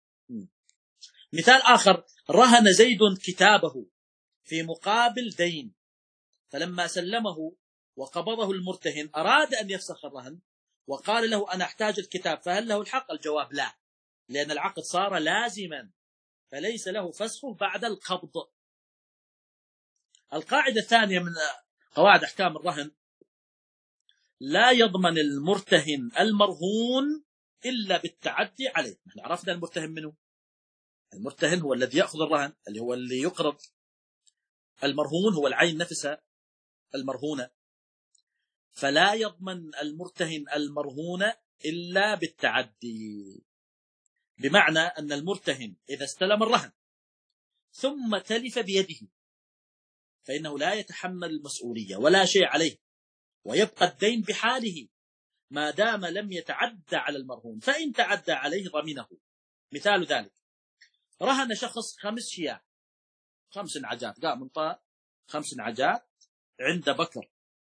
مثال آخر، رهن زيد كتابه في مقابل دين، فلما سلمه وقبضه المرتهن أراد أن يفسخ الرهن وقال له أنا أحتاج الكتاب، فهل له الحق؟ الجواب لا، لأن العقد صار لازما فليس له فسخه بعد القبض. القاعدة الثانية من قواعد أحكام الرهن، لا يضمن المرتهن المرهون إلا بالتعدي عليه. نحن عرفنا المرتهن منه، المرتهن هو الذي يأخذ الرهن، اللي هو اللي يقرض. المرهون هو العين نفسها المرهونة، فلا يضمن المرتهن المرهون إلا بالتعدي. بمعنى أن المرتهن إذا استلم الرهن ثم تلف بيده فإنه لا يتحمل المسؤولية ولا شيء عليه، ويبقى الدين بحاله ما دام لم يتعدى على المرهون، فإن تعدى عليه ضمنه. مثال ذلك، رهن شخص خمس شياه، خمس عجات، قام منطقة خمس عجات عند بكر،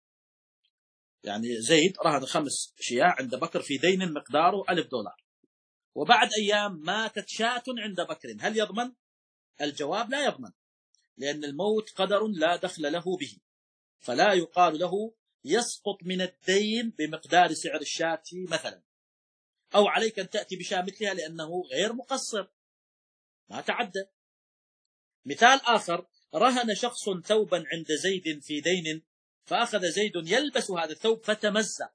يعني زيد رهن خمس شياه عند بكر في دين مقداره ألف دولار، وبعد أيام ماتت شاة عند بكر، هل يضمن؟ الجواب لا يضمن، لأن الموت قدر لا دخل له به، فلا يقال له يسقط من الدين بمقدار سعر الشاة مثلا، أو عليك أن تأتي بشاة مثلها لأنه غير مقصر ما تعدى. مثال آخر، رهن شخص ثوبا عند زيد في دين، فأخذ زيد يلبس هذا الثوب فتمزق،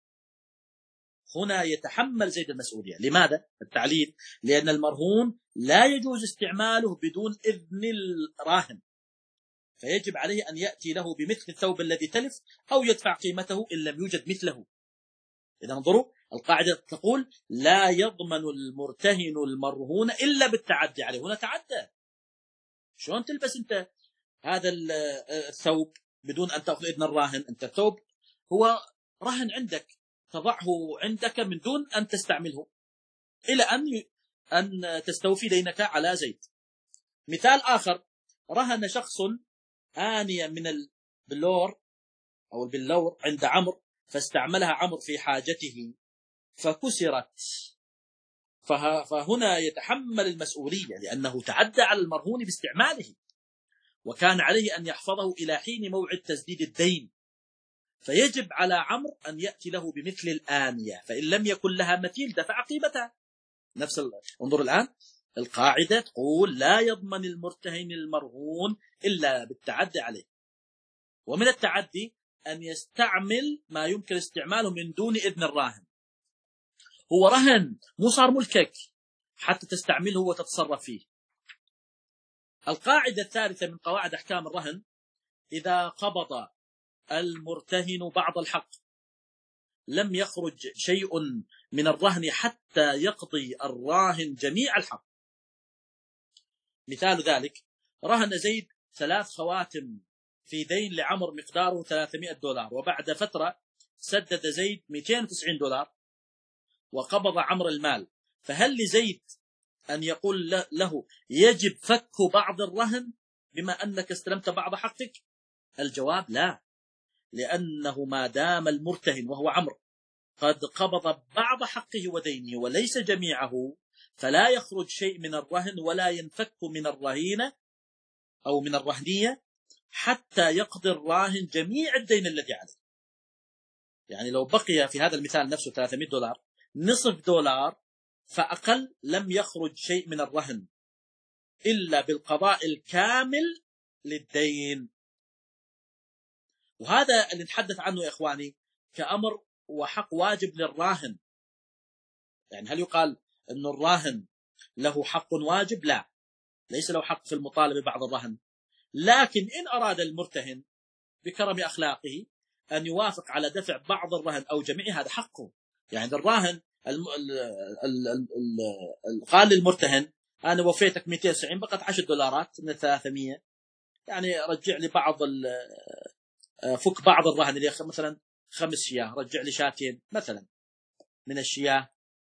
هنا يتحمل زيد المسؤولية. لماذا؟ التعليل، لأن المرهون لا يجوز استعماله بدون إذن الراهن، فيجب عليه أن يأتي له بمثل الثوب الذي تلف أو يدفع قيمته إن لم يوجد مثله. إذا انظروا، القاعدة تقول لا يضمن المرتهن المرهون إلا بالتعدي عليه. هنا تعدى. شلون تلبس أنت هذا الثوب بدون أن تأخذ إذن الراهن؟ أنت الثوب هو رهن عندك، تضعه عندك من دون أن تستعمله إلى أن أن تستوفي دينك على زيد. مثال آخر، رهن شخص آنية من البلور أو البلور عند عمرو، فاستعملها عمرو في حاجته فكسرت، فهنا يتحمل المسؤولية لأنه تعدى على المرهون باستعماله، وكان عليه أن يحفظه إلى حين موعد تسديد الدين، فيجب على عمرو أن يأتي له بمثل الآنية، فإن لم يكن لها مثيل دفع قيمتها. نفس ال... انظر الآن، القاعدة تقول لا يضمن المرتهن المرهون إلا بالتعدي عليه. ومن التعدي أن يستعمل ما يمكن استعماله من دون إذن الراهن. هو رهن، مو صار ملكك حتى تستعمله وتتصرف فيه. القاعدة الثالثة من قواعد أحكام الرهن، إذا قبض المرتهن بعض الحق لم يخرج شيء من الرهن حتى يقضي الراهن جميع الحق. مثال ذلك، رهن زيد ثلاث خواتم في دين لعمر مقداره ثلاثمائة دولار، وبعد فترة سدد زيد مئتين وتسعين دولار وقبض عمرو المال، فهل لزيد أن يقول له يجب فك بعض الرهن بما أنك استلمت بعض حقك؟ الجواب لا، لأنه ما دام المرتهن وهو عمرو قد قبض بعض حقه ودينه وليس جميعه، فلا يخرج شيء من الرهن ولا ينفك من الرهينة أو من الرهنية حتى يقضي الراهن جميع الدين الذي عليه. يعني لو بقي في هذا المثال نفسه ثلاثمائة دولار، نصف دولار فأقل، لم يخرج شيء من الرهن إلا بالقضاء الكامل للدين. وهذا اللي نتحدث عنه يا إخواني كأمر وحق واجب للراهن. يعني هل يقال أن الراهن له حق واجب؟ لا، ليس له حق في المطالبة بعض الرهن، لكن إن أراد المرتهن بكرم أخلاقه أن يوافق على دفع بعض الرهن أو جميعه، هذا حقه. يعني الراهن قال للمرتهن أنا وفيتك مئتين وتسعين، بقت عشر دولارات من ثلاثمائة، يعني رجع لي بعض فك بعض الرهن اللي مثلا خمس شياه، رجع لي شاتين مثلا من الشياه.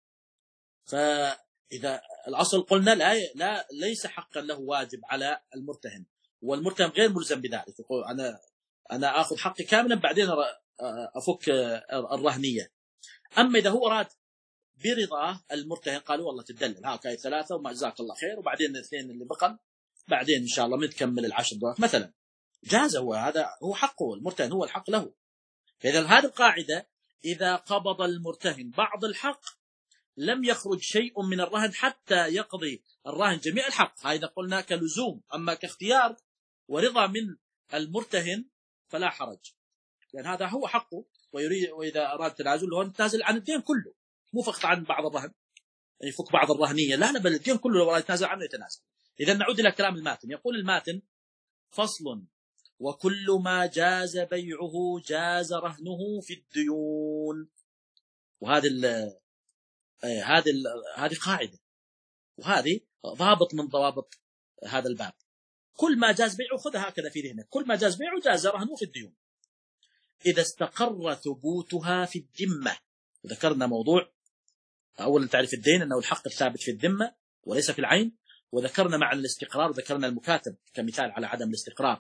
فإذا الأصل قلنا لا, لا ليس حقا له واجب على المرتهن، والمرتهن غير ملزم بذلك. يقول أنا أنا آخذ حقي كاملا بعدين أفك الرهنية. أما إذا هو أراد برضاه المرتهن، قالوا والله تدلل هاكاي ثلاثة وما جزاك الله خير، وبعدين الاثنين اللي بقى بعدين إن شاء الله بنتكمل العشر دولار مثلا، جاز. هو هذا هو حقه، المرتهن هو الحق له. فإذا هذه القاعدة، إذا قبض المرتهن بعض الحق لم يخرج شيء من الرهن حتى يقضي الراهن جميع الحق. هذا قلنا كلزوم، أما كاختيار ورضا من المرتهن فلا حرج، لأن هذا هو حقه، ويريد وإذا أراد تنازل هو يتنازل عن الدين كله، مو فقط عن بعض الرهن، يعني يفك بعض الرهنية، لا لا، بل الدين كله لو يتنازل عنه يتنازل. إذا نعود إلى كلام الماتن. يقول الماتن: فصل: وكل ما جاز بيعه جاز رهنه في الديون. وهذه ال هذه ال هذه قاعدة، وهذه ضابط من ضوابط هذا الباب. كل ما جاز بيعه، خذها هكذا في ذهنك، كل ما جاز بيعه جاز رهنه في الديون إذا استقر ثبوتها في الذمة. وذكرنا موضوع أولا تعريف الدين أنه الحق الثابت في الذمة وليس في العين، وذكرنا مع الاستقرار، وذكرنا المكاتب كمثال على عدم الاستقرار.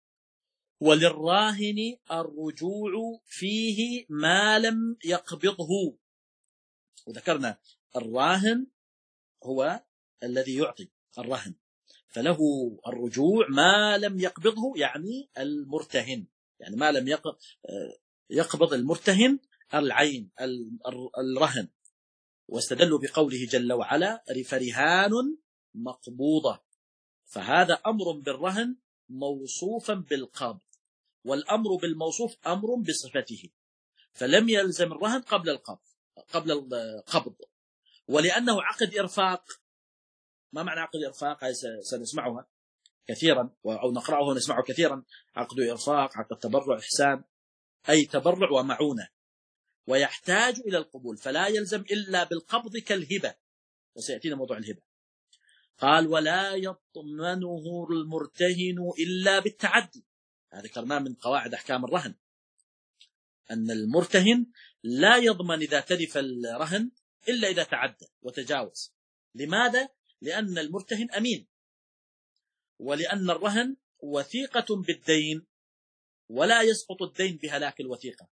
وللراهن الرجوع فيه ما لم يقبضه، وذكرنا الراهن هو الذي يعطي الرهن، فله الرجوع ما لم يقبضه، يعني المرتهن، يعني ما لم يقبض المرتهن العين الرهن. واستدلوا بقوله جل وعلا: فرهان مقبوضة، فهذا أمر بالرهن موصوفا بالقبض، والأمر بالموصوف أمر بصفته، فلم يلزم الرهن قبل القبض قبل القبض ولأنه عقد إرفاق. ما معنى عقد إرفاق؟ سنسمعها كثيرا أو نقرأه ونسمعه كثيرا: عقد إرفاق، عقد تبرع، إحسان، أي تبرع ومعونة. ويحتاج إلى القبول، فلا يلزم إلا بالقبض كالهبة، وسيأتينا موضوع الهبة. قال ولا يضمنه المرتهن إلا بالتعدي. هذا ذكرناه من قواعد أحكام الرهن، أن المرتهن لا يضمن إذا تلف الرهن إلا إذا تعدى وتجاوز. لماذا؟ لأن المرتهن أمين، ولأن الرهن وثيقة بالدين، ولا يسقط الدين بهلاك الوثيقة.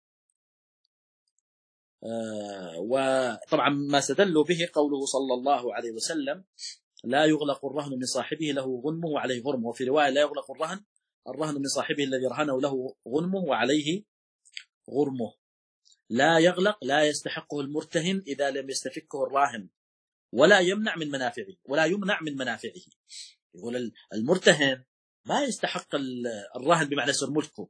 آه وطبعا ما استدلوا به قوله صلى الله عليه وسلم لا يغلق الرهن من صاحبه له غنمه وعليه غرمه، وفي رواية لا يغلق الرهن الرهن من صاحبه الذي رهنه له غنمه وعليه غرمه. لا يغلق لا يستحقه المرتهن إذا لم يستفكه الراهن، ولا يمنع من منافعه ولا يمنع من منافعه. يقول المرتهن ما يستحق الرهن بمعنى سر ملكه،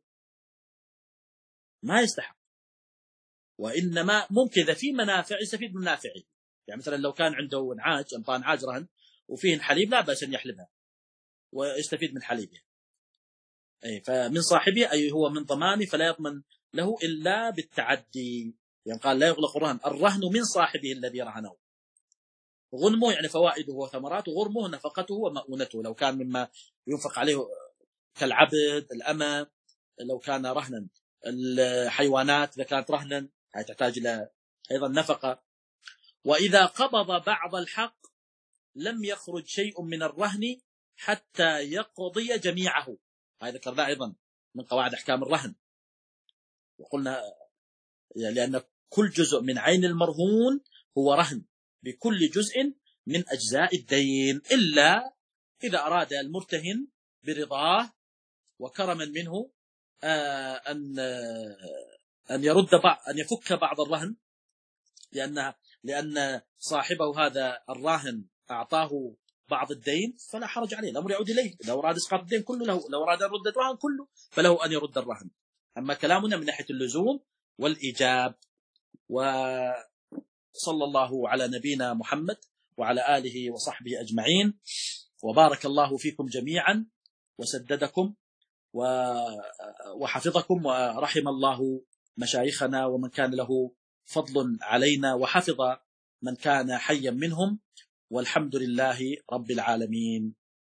ما يستحق، وإنما ممكن إذا في منافع يستفيد من منافعه. يعني مثلا لو كان عنده نعاج، أنطى نعاج رهن وفيه حليب، لا بأس أن يحلبها ويستفيد من حليبها. أي فمن صاحبه أي هو من ضمانه، فلا يضمن له إلا بالتعدي. يعني قال لا يغلق الرهن الرهن من صاحبه الذي رهنه. غنمه يعني فوائده وثمراته، غرمه نفقته ومؤونته لو كان مما ينفق عليه كالعبد الأمة، لو كان رهنا الحيوانات إذا كانت رهنا هي تحتاج إلى أيضا نفقة. وإذا قبض بعض الحق لم يخرج شيء من الرهن حتى يقضي جميعه. هذا ذكرناه أيضا من قواعد أحكام الرهن، وقلنا لأن كل جزء من عين المرهون هو رهن بكل جزء من أجزاء الدين، إلا إذا أراد المرتهن برضاه وكرما منه أن أن يرد بعض أن يفك بعض الرهن، لأن لأن صاحبه هذا الراهن أعطاه بعض الدين، فلا حرج عليه، الأمر يعود إليه. لو أراد إسقاط الدين كله له، لو أراد أن يرد الرهن كله فله أن يرد الرهن. أما كلامنا من ناحية اللزوم والإيجاب. وصلى الله على نبينا محمد وعلى آله وصحبه أجمعين، وبارك الله فيكم جميعا وسددكم وحفظكم، ورحم الله مشايخنا ومن كان له فضل علينا، وحفظ من كان حيا منهم، والحمد لله رب العالمين.